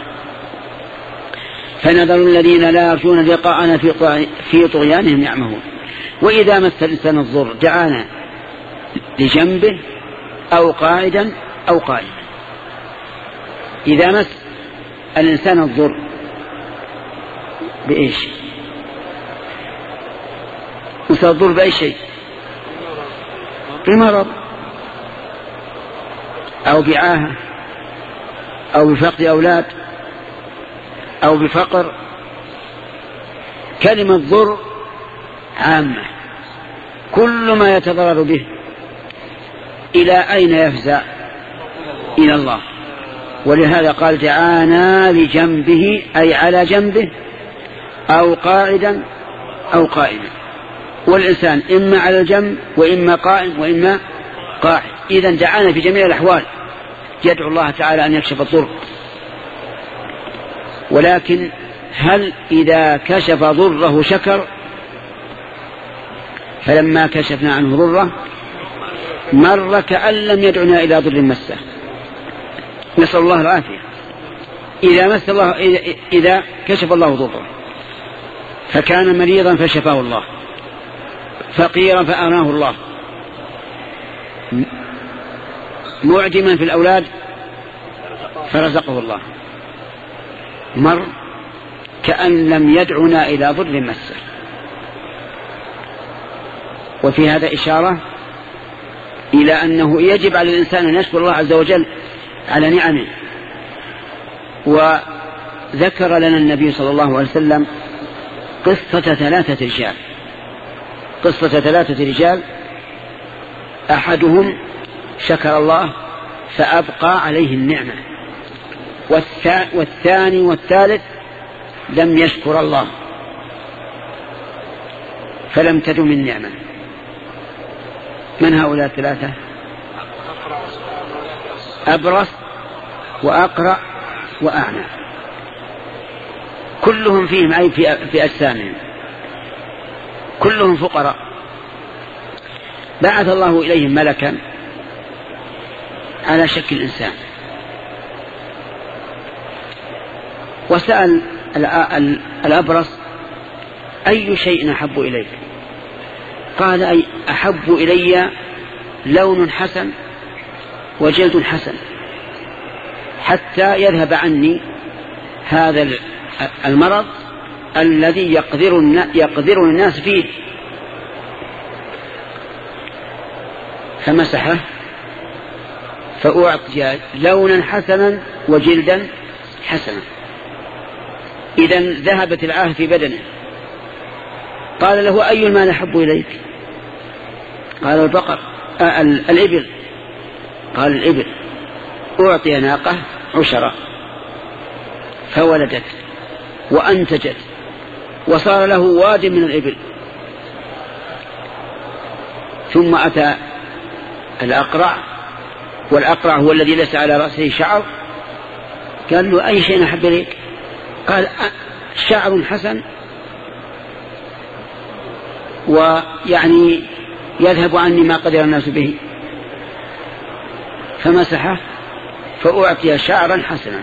فنذر الذين لا يرجون لقاءنا في طغيانهم يعمهون. وإذا مس الإنسان الضر دعانا لجنبه أو قاعدا أو قائما. إذا مس الإنسان الضر بإيش؟ مس الضر بأي شيء؟ بمرض أو بعاهة أو بفقد أولاد أو بفقر. كلمة ضر عامة، كل ما يتضرر به. إلى أين يفزع؟ إلى الله. ولهذا قال: دعانا لجنبه، أي على جنبه، أو قاعدا أو قائما. والإنسان إما على الجنب وإما قائم وإما قاعد. إذن دعانا في جميع الأحوال، يدعو الله تعالى أن يكشف الضر. ولكن هل إذا كشف ضره شكر؟ فلما كشفنا عنه ضره مر كأن لم يدعنا إلى ضر مسه. نسأل الله العافية. إذا مس الله إذا كشف الله ضره فكان مريضا فشفاه الله، فقيرا فأغناه الله، معدما في الأولاد فرزقه الله، مر كأن لم يدعنا إلى ضر مسه. وفي هذا إشارة إلى أنه يجب على الإنسان أن يشكر الله عز وجل على نعمه. وذكر لنا النبي صلى الله عليه وسلم قصة ثلاثة رجال قصة ثلاثة رجال أحدهم شكر الله فأبقى عليه النعمة، والثاني والثالث لم يشكر الله فلم تدم النعمة. من هؤلاء الثلاثة؟ أبرص وأقرأ وأعمى، كلهم فيهم عيب في أجسامهم، كلهم فقراء. بعث الله إليهم ملكا على شكل إنسان، وسأل الأبرص: أي شيء أحب إليك؟ قال: أي أحب إلي لون حسن وجلد حسن حتى يذهب عني هذا المرض الذي يقدر الناس فيه. فمسحه فأعطي لونا حسنا وجلدا حسنا. إذن ذهبت العاهة في بدنه. قال له: أي المال أحب إليك؟ قال: البقر آه الإبل. قال: الإبل. أعطي ناقة عشرة فولدت وأنتجت وصار له واد من الإبل. ثم أتى الأقرع، والأقرع هو الذي ليس على رأسه شعر. قال له: أي شيء أحب إليك؟ قال: شعر حسن ويعني يذهب عني ما قدر الناس به. فمسحه فأعطي شعرا حسنا.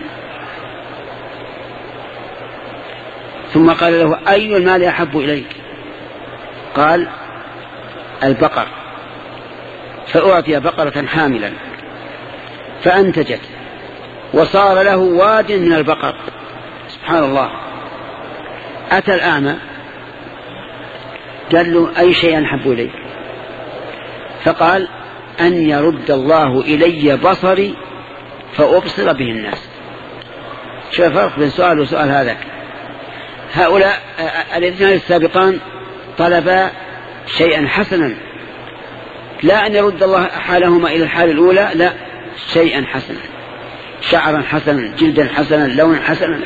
ثم قال له: أي المال أحب إليك؟ قال: البقر. فأعطي بقرة حاملا فأنتجت وصار له واد من البقر. سبحان الله. أتى الأعمى قال له: أي شيء أحب إليك؟ فقال: أن يرد الله إلي بصري فأبصر به الناس. شوف الفرق بين سؤال وسؤال هذا. هؤلاء الاثنان السابقان طلبا شيئا حسنا، لا أن يرد الله حالهما إلى الحال الأولى، لا، شيئا حسنا، شعرا حسنا، جلدا حسنا، لونا حسنا.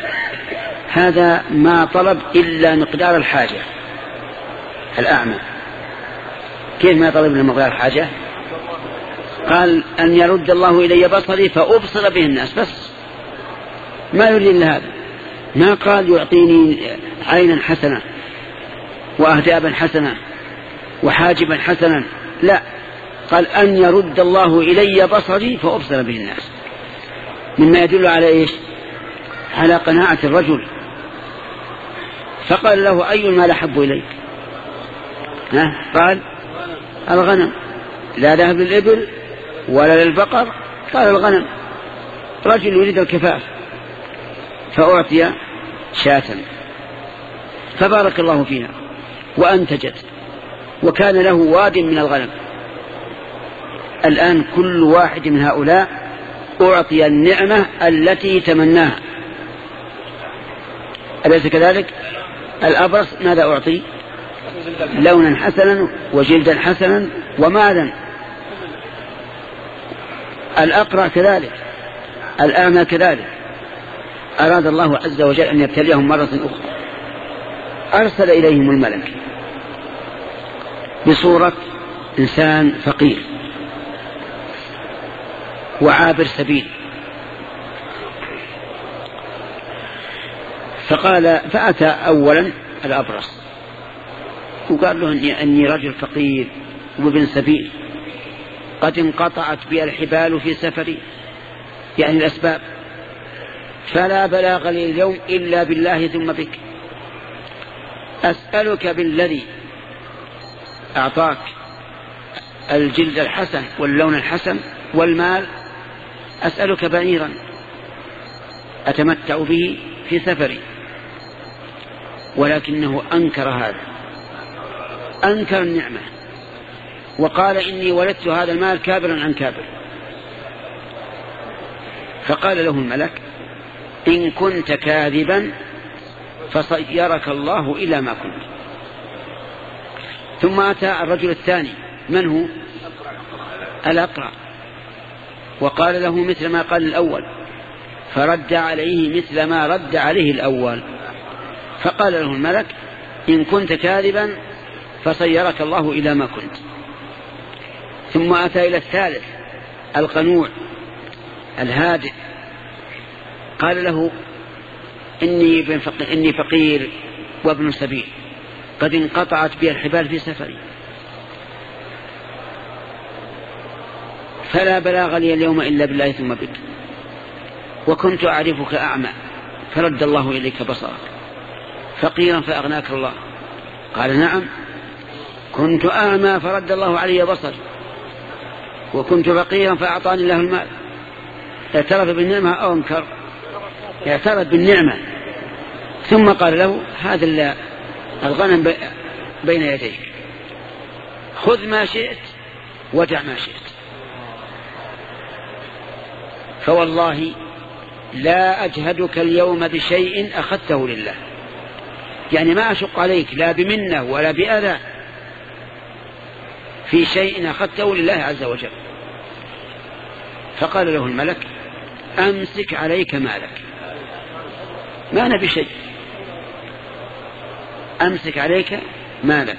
هذا ما طلب إلا مقدار الحاجة. الأعمى كيف ما يطلب لهم غير حاجة؟ قال أن يرد الله إلي بصري فأبصر به الناس بس، ما يريد إلا هذا. ما قال يعطيني عينا حسنة وأهدابا حسنة وحاجبا حسنا، لا، قال أن يرد الله إلي بصري فأبصر به الناس، مما يدل على إيش؟ على قناعة الرجل. فقال له أي المال أحب إليك؟ ها؟ قال الغنم، لا ذهب للإبل ولا للبقر، قال الغنم. رجل يريد الكفاف فأعطي شاة فبارك الله فيها وأنتجت وكان له واد من الغنم. الآن كل واحد من هؤلاء أعطي النعمة التي تمناها، أليس كذلك؟ الأبرص ماذا أعطي؟ لونا حسنا وجلدا حسنا ومالا. الأقرع كذلك، الأعمى كذلك. أراد الله عز وجل أن يبتليهم مرة أخرى، أرسل إليهم الملك بصورة إنسان فقير وعابر سبيل، فقال فأتى أولا الأبرص وقال له أني, أني رجل فقير وابن سبيل، قد انقطعت بي الحبال في سفري، يعني الأسباب، فلا بلاغ لي اليوم إلا بالله ثم بك، أسألك بالذي أعطاك الجلد الحسن واللون الحسن والمال، أسألك بعيرا أتمتع به في سفري. ولكنه أنكر هذا، أنكر النعمة وقال إني ولدت هذا المال كابرا عن كابر. فقال له الملك إن كنت كاذبا فصيرك الله إلى ما كنت. ثم أتى الرجل الثاني، من هو؟ الأقرع، وقال له مثل ما قال الأول، فرد عليه مثل ما رد عليه الأول. فقال له الملك إن كنت كاذبا فصيرك الله إلى ما كنت. ثم أتى إلى الثالث القنوع الهادئ، قال له إني, فقير, إني فقير وابن سبيل، قد انقطعت بي الحبال في سفري، فلا بلاغ لي اليوم إلا بالله ثم بك، وكنت أعرفك أعمى فرد الله إليك بصرك، فقيرا فأغناك الله. قال نعم، كنت أعمى فرد الله علي بصري، وكنت فقيرا فأعطاني الله المال. اعترف بالنعمة أو انكر؟ اعترف بالنعمة. ثم قال له هذا الغنم بين يديك، خذ ما شئت ودع ما شئت. فوالله لا أجهدك اليوم بشيء أخذته لله، يعني ما أشق عليك لا بمنة ولا بأذى في شيء أخذته لله عز وجل. فقال له الملك أمسك عليك مالك، ما نبي شيء، أمسك عليك مالك،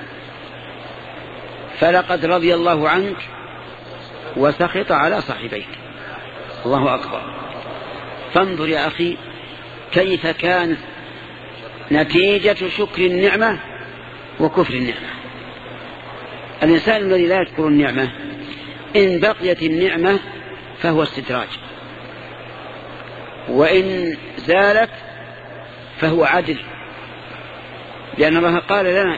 فلقد رضي الله عنك وسخط على صاحبيك. الله أكبر. فانظر يا أخي كيف كانت نتيجة شكر النعمة وكفر النعمة. الإنسان الذي لا يشكر النعمة إن بقيت النعمة فهو استدراج، وإن زالت فهو عدل، لأن الله قال لنا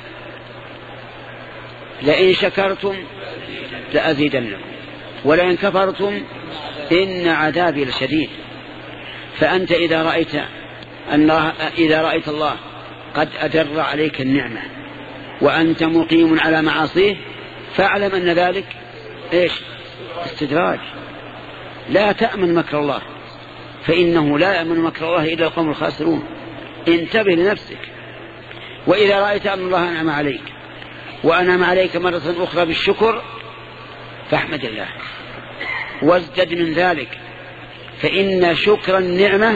لئن شكرتم لأزيدنكم ولئن كفرتم إن عذابي لشديد. فأنت إذا رأيت أن إذا رأيت الله قد أدر عليك النعمة وأنت مقيم على معاصيه فاعلم أن ذلك إيش؟ استدراج. لا تأمن مكر الله، فإنه لا يأمن مكر الله إلا القوم الخاسرون. انتبه لنفسك. وإذا رأيت أن الله أنعم عليك وأنعم عليك مرة أخرى بالشكر فاحمد الله وازدد من ذلك، فإن شكر النعمة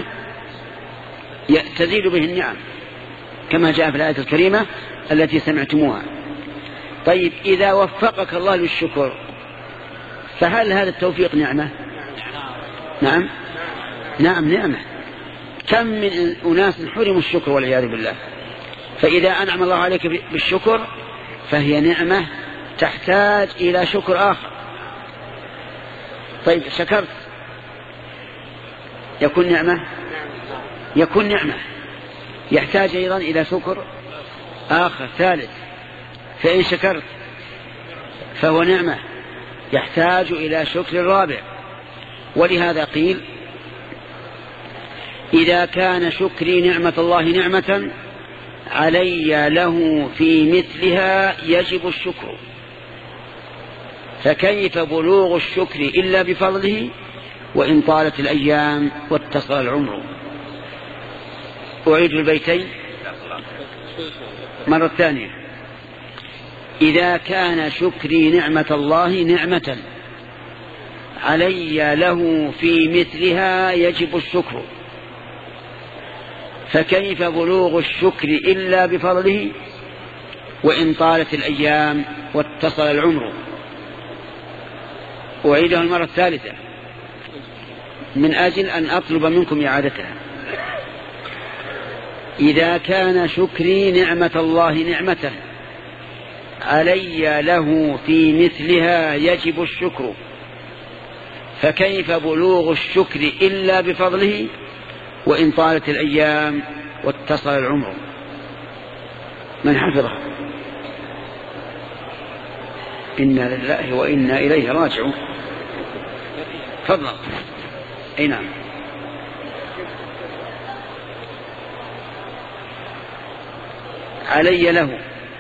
تزيد به النعم، كما جاء في الآية الكريمة التي سمعتموها. طيب إذا وفقك الله للشكر فهل هذا التوفيق نعمة؟ نعم نعم نعمة. كم من أناس حرموا الشكر والعياذ بالله. فإذا أنعم الله عليك بالشكر فهي نعمة تحتاج إلى شكر آخر. طيب شكرت يكون نعمة يكون نعمة يحتاج أيضا إلى شكر آخر ثالث. فإن شكرت فهو نعمة يحتاج إلى شكر رابع. ولهذا قيل إذا كان شكري نعمة الله نعمة علي له في مثلها يجب الشكر، فكيف بلوغ الشكر إلا بفضله وإن طالت الأيام واتصل العمر. أعيد البيتين مرة ثانية. إذا كان شكري نعمة الله نعمة علي له في مثلها يجب الشكر، فكيف بلوغ الشكر إلا بفضله وإن طالت الأيام واتصل العمر. أعيده المرة الثالثة من أجل أن أطلب منكم إعادتها. إذا كان شكري نعمة الله نعمة علي له في مثلها يجب الشكر، فكيف بلوغ الشكر إلا بفضله وإن طالت الأيام واتصل العمر. من حفظها؟ إنا لله وإنا إليه راجعون. فضلا. أي نعم. علي له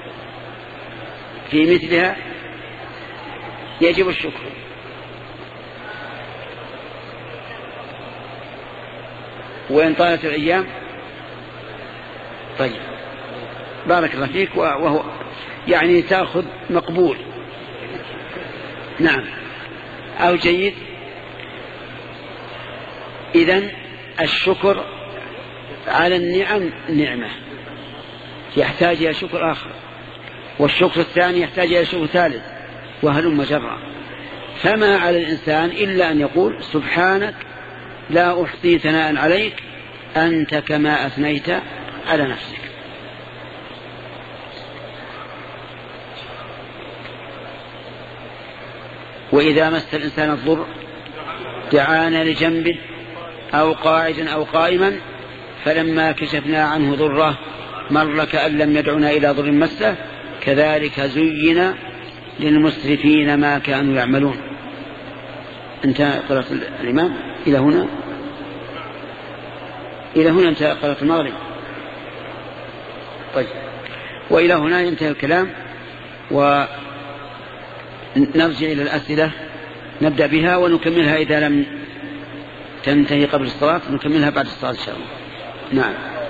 في مثلها يجب الشكر، وإن طالت الأيام. طيب بارك الله فيك. وهو يعني تأخذ مقبول. نعم أو جيد. إذن الشكر على النعم نعمة يحتاج إلى شكر آخر، والشكر الثاني يحتاج إلى شكر ثالث، وهلم جرا. فما على الإنسان إلا أن يقول سبحانك لا أحصي ثناء عليك أنت كما أثنيت على نفسك. وإذا مس الإنسان الضر دعانا لجنبه أو قاعدا أو قائما فلما كشفنا عنه ضره مر كأن لم يدعنا إلى ضر مسه كذلك زين للمسرفين ما كانوا يعملون. انتهى قراءة الإمام إلى هنا. إلى هنا انتهى قراءة المغرب. طيب وإلى هنا ينتهي الكلام، ونرجع إلى الأسئلة نبدأ بها ونكملها إذا لم تنتهي قبل الصلاة نكملها بعد الصلاة إن شاء الله. نعم.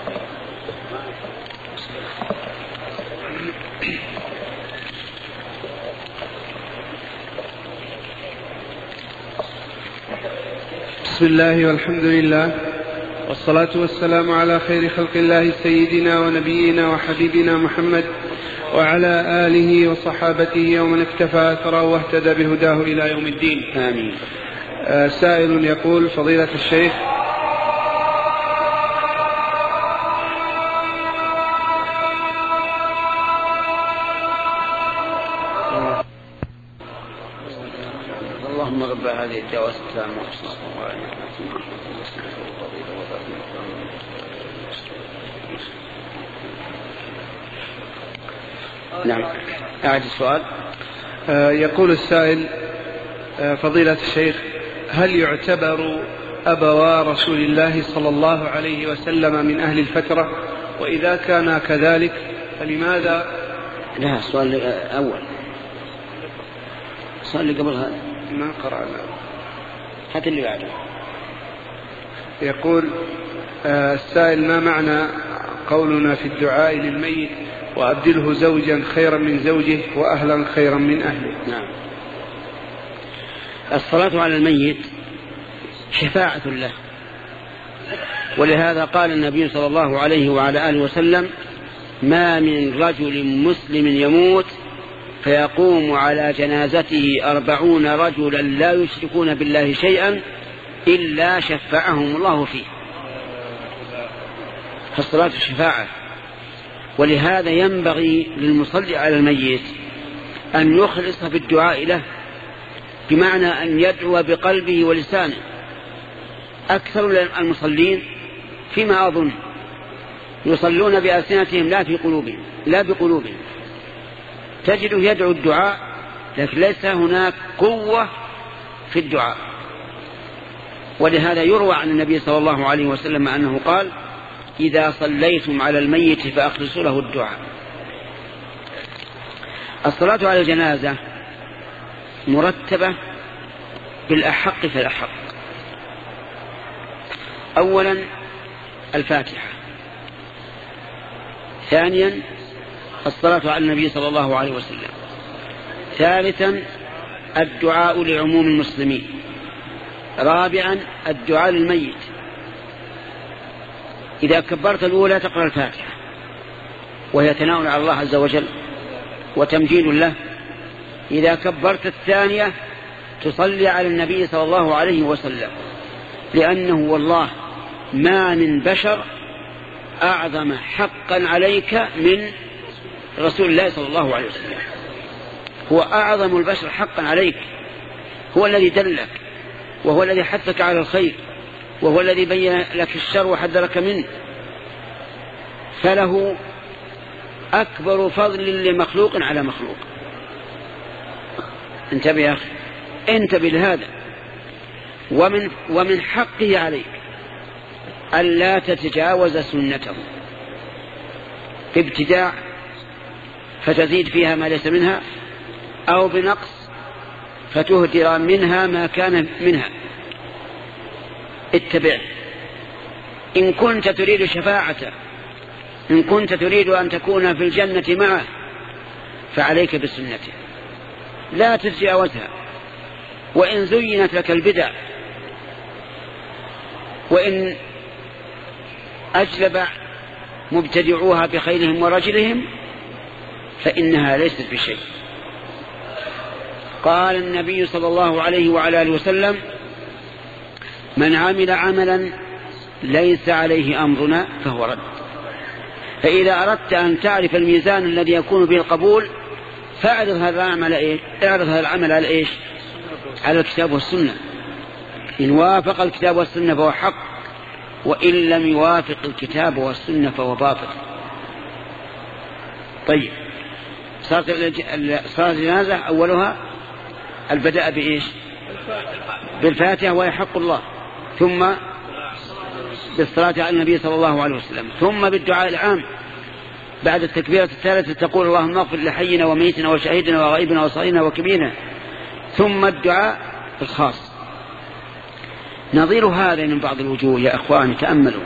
بسم الله والحمد لله والصلاة والسلام على خير خلق الله سيدنا ونبينا وحبيبنا محمد وعلى آله وصحابته ومن اكتفى أثره واهتدى بهداه إلى يوم الدين. آمين. آه سائل يقول فضيلة الشيخ اللهم رب هذه الدعوة التامة والصلاة نعم. أعد السؤال. آه يقول السائل آه فضيلة الشيخ هل يعتبر أبوا رسول الله صلى الله عليه وسلم من أهل الفترة، وإذا كان كذلك فلماذا؟ لا السؤال الأول. السؤال اللي قبل هذا ما قرأنا. هات اللي بعده. يقول آه السائل ما معنى قولنا في الدعاء للميت وأبدله زوجا خيرا من زوجه وأهلا خيرا من أهله؟ نعم. الصلاة على الميت شفاعة له، ولهذا قال النبي صلى الله عليه وعلى آله وسلم ما من رجل مسلم يموت فيقوم على جنازته أربعون رجلا لا يشركون بالله شيئا إلا شفعهم الله فيه. فالصلاة الشفاعة. ولهذا ينبغي للمصلي على الميت أن يخلص في الدعاء له، بمعنى أن يدعو بقلبه ولسانه. أكثر المصلين فيما أظن يصلون بألسنتهم لا في قلوبهم لا بقلوبهم، تجده يدعو الدعاء لكن ليس هناك قوة في الدعاء. ولهذا يروى عن النبي صلى الله عليه وسلم أنه قال: إذا صليتم على الميت فأخلصوا له الدعاء. الصلاة على الجنازة مرتبة بالأحق فالأحق. أولا الفاتحة، ثانيا الصلاة على النبي صلى الله عليه وسلم، ثالثا الدعاء لعموم المسلمين، رابعا الدعاء للميت. إذا كبرت الأولى تقرأ الفاتحة وهي ثناء على الله عز وجل وتمجيد له. إذا كبرت الثانية تصلي على النبي صلى الله عليه وسلم، لأنه والله ما من بشر أعظم حقا عليك من رسول الله صلى الله عليه وسلم. هو أعظم البشر حقا عليك، هو الذي دلك، وهو الذي حثك على الخير، وهو الذي بين لك الشر وحذرك منه، فله أكبر فضل لمخلوق على مخلوق. انتبه يا أخي، انتبه لهذا. ومن, ومن حقه عليك ألا تتجاوز سنته بابتداع فتزيد فيها ما ليس منها، أو بنقص فتهدر منها ما كان منها. اتبع. إن كنت تريد شفاعته، إن كنت تريد أن تكون في الجنة معه، فعليك بسنته لا تتجاوزها. وإن زينت لك البدع، وإن أجلب مبتدعوها بخيلهم ورجلهم، فإنها ليست بشيء. قال النبي صلى الله عليه وعلى آله وسلم: من عمل عملا ليس عليه أمرنا فهو رد. فإذا أردت أن تعرف الميزان الذي يكون به القبول فاعرض هذا العمل إيه؟ اعرض هذا العمل على إيش؟ على الكتاب والسنة. إن وافق الكتاب والسنة فهو حق، وإن لم يوافق الكتاب والسنة فهو باطل. طيب، صارت الجنازة أولها البدء بإيش؟ بالفاتحة ويحق الله، ثم بالصلاة على النبي صلى الله عليه وسلم، ثم بالدعاء العام بعد التكبيرة الثالثة تقول: اللهم اغفر لحينا وميتنا وشهيدنا وغائبنا وصغيرنا وكبيرنا، ثم الدعاء الخاص. نظير هذا من بعض الوجوه يا أخواني، تأملوا.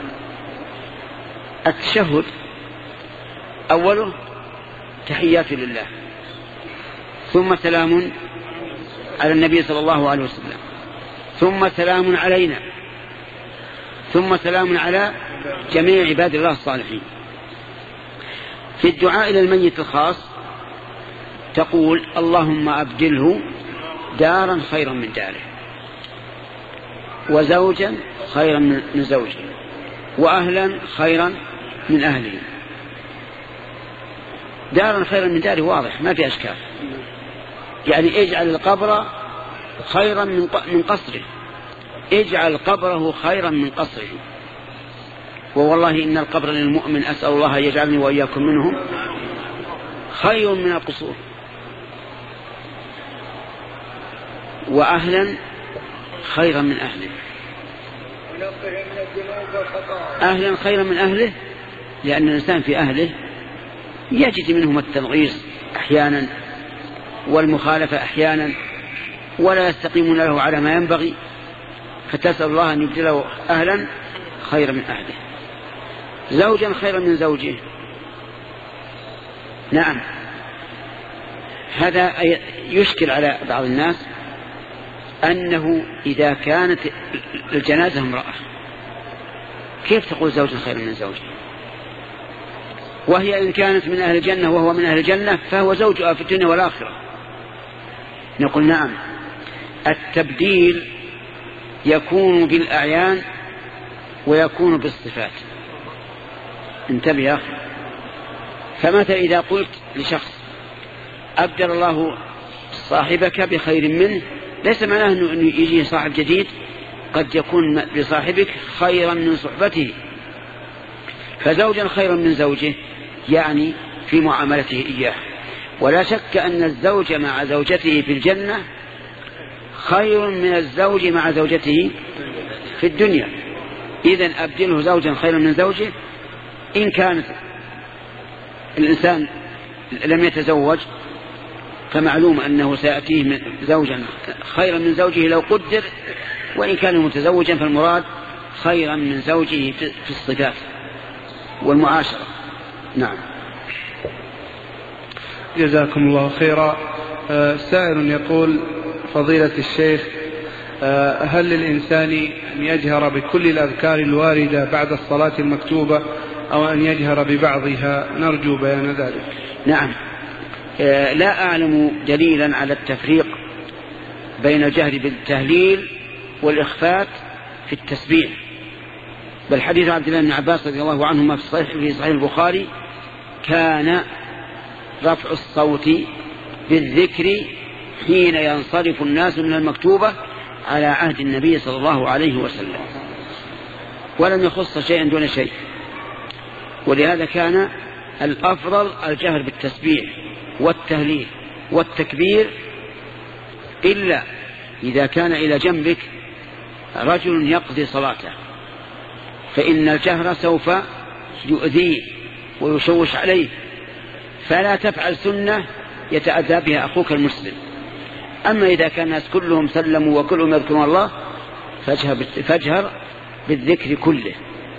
التشهد أوله تحيات لله، ثم سلام على النبي صلى الله عليه وسلم، ثم سلام علينا، ثم سلام على جميع عباد الله الصالحين. في الدعاء إلى الميت الخاص تقول: اللهم أبدله دارا خيرا من داره، وزوجا خيرا من زوجه، وأهلا خيرا من أهله. دارا خيرا من داره واضح ما في أشكال، يعني اجعل القبر خيرا من قصره، اجعل قبره خيرا من قصره. ووالله إن القبر للمؤمن، أسأل الله يجعلني وإياكم منهم، خير من القصور. وأهلا خيرا من أهله، أهلا خيرا من أهله، لأن الإنسان في أهله يجد منهم التنغيص أحيانا والمخالفة أحيانا، ولا يستقيمون له على ما ينبغي، فتسأل الله أن يبدله أهلا خيرا من أهله. زوجا خيرا من زوجه، نعم. هذا يشكل على بعض الناس أنه إذا كانت الجنازة امرأة كيف تقول زوجا خيرا من زوجه؟ وهي إن كانت من أهل الجنة وهو من أهل الجنة فهو زوجها في الدنيا والآخرة. نقول نعم، التبديل يكون بالأعيان ويكون بالصفات. انتبه يا أخي. فمثلا إذا قلت لشخص أبدل الله صاحبك بخير منه، ليس معناه أنه يجي صاحب جديد، قد يكون بصاحبك خيرا من صحبته. فزوجا خيرا من زوجه يعني في معاملته إياه. ولا شك أن الزوج مع زوجته في الجنة خير من الزوج مع زوجته في الدنيا. إذن أبدله زوجا خيرا من زوجه. إن كانت الإنسان لم يتزوج فمعلوم أنه سيأتيه زوجا خيرا من زوجه لو قدر، وإن كان متزوجا فالمراد خيرا من زوجه في الصفات والمعاشرة. نعم. جزاكم الله خيرا. سائل يقول: فضيلة الشيخ، هل للإنسان أن يجهر بكل الأذكار الواردة بعد الصلاة المكتوبة أو أن يجهر ببعضها؟ نرجو بيان ذلك. نعم. لا أعلم دليلا على التفريق بين الجهر بالتهليل والإخفات في التسبيح، بل حديث عبد الله بن عباس رضي الله عنهما في صحيح, في صحيح البخاري كان رفع الصوت بالذكر حين ينصرف الناس من المكتوبة على عهد النبي صلى الله عليه وسلم، ولم يخص شيئا دون شيء. ولهذا كان الأفضل الجهر بالتسبيح والتهليل والتكبير، إلا إذا كان إلى جنبك رجل يقضي صلاته، فإن الجهر سوف يؤذيه ويشوش عليه، فلا تفعل سنة يتأذى بها أخوك المسلم. أما إذا كان الناس كلهم سلموا وكلهم يذكرون الله فاجهر بالذكر كله.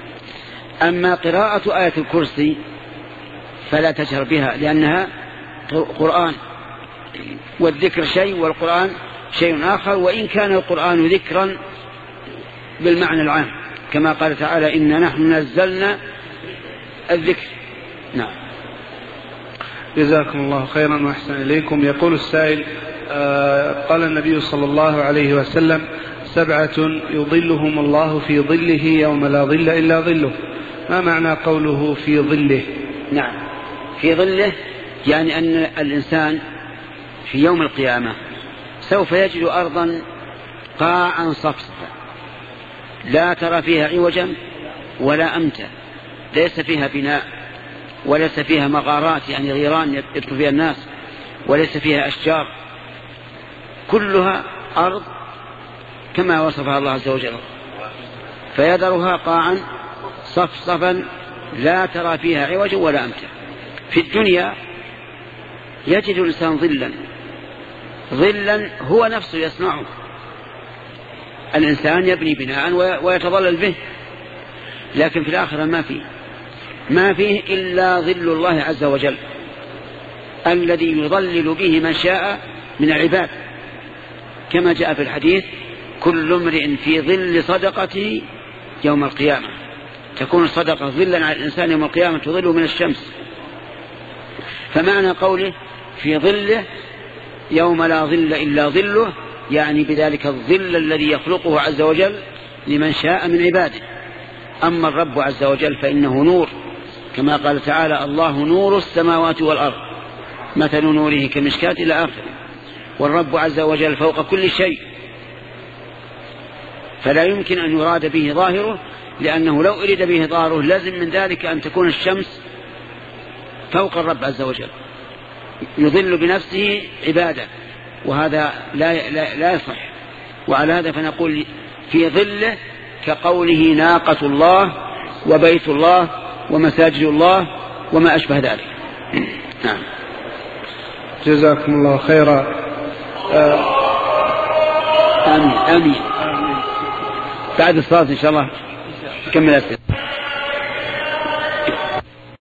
أما قراءة آية الكرسي فلا تجهر بها، لأنها قرآن، والذكر شيء والقرآن شيء آخر، وإن كان القرآن ذكرا بالمعنى العام كما قال تعالى: إنا نحن نزلنا الذكر. نعم. جزاكم الله خيرا وأحسن إليكم. يقول السائل: آه قال النبي صلى الله عليه وسلم: سبعة يظلهم الله في ظله يوم لا ظل إلا ظله. ما معنى قوله في ظله؟ نعم، في ظله يعني أن الإنسان في يوم القيامة سوف يجد أرضا قاعا صفصفا لا ترى فيها عوجا ولا أمتا، ليس فيها بناء وليس فيها مغارات يعني غيران يدخل فيها الناس، وليس فيها أشجار، كلها أرض كما وصفها الله عز وجل، فيذرها قاعا صفصفا لا ترى فيها عوجا ولا أمتا. في الدنيا يجد الإنسان ظلا ظلا هو نفسه يصنعه. الإنسان يبني بناء ويتظلل به، لكن في الآخرة ما فيه ما فيه إلا ظل الله عز وجل الذي يظلل به من شاء من العباد، كما جاء في الحديث: كل امرئ في ظل صدقته يوم القيامة. تكون الصدقة ظلا على الإنسان يوم القيامة تظله من الشمس. فمعنى قوله في ظله يوم لا ظل إلا ظله يعني بذلك الظل الذي يخلقه عز وجل لمن شاء من عباده. أما الرب عز وجل فإنه نور، كما قال تعالى: الله نور السماوات والأرض مثل نوره كمشكاة إلى آخره. والرب عز وجل فوق كل شيء، فلا يمكن أن يراد به ظاهره، لأنه لو أريد به ظاهره لازم من ذلك أن تكون الشمس فوق الرب عز وجل يظل بنفسه عبادة، وهذا لا, لا, لا يصح. وعلى هذا فنقول في ظله كقوله ناقة الله وبيت الله ومساجد الله وما أشبه ذلك. نعم. جزاكم الله خيرا. آمين آمين. بعد الصلاة إن شاء الله نكمل أسئلة.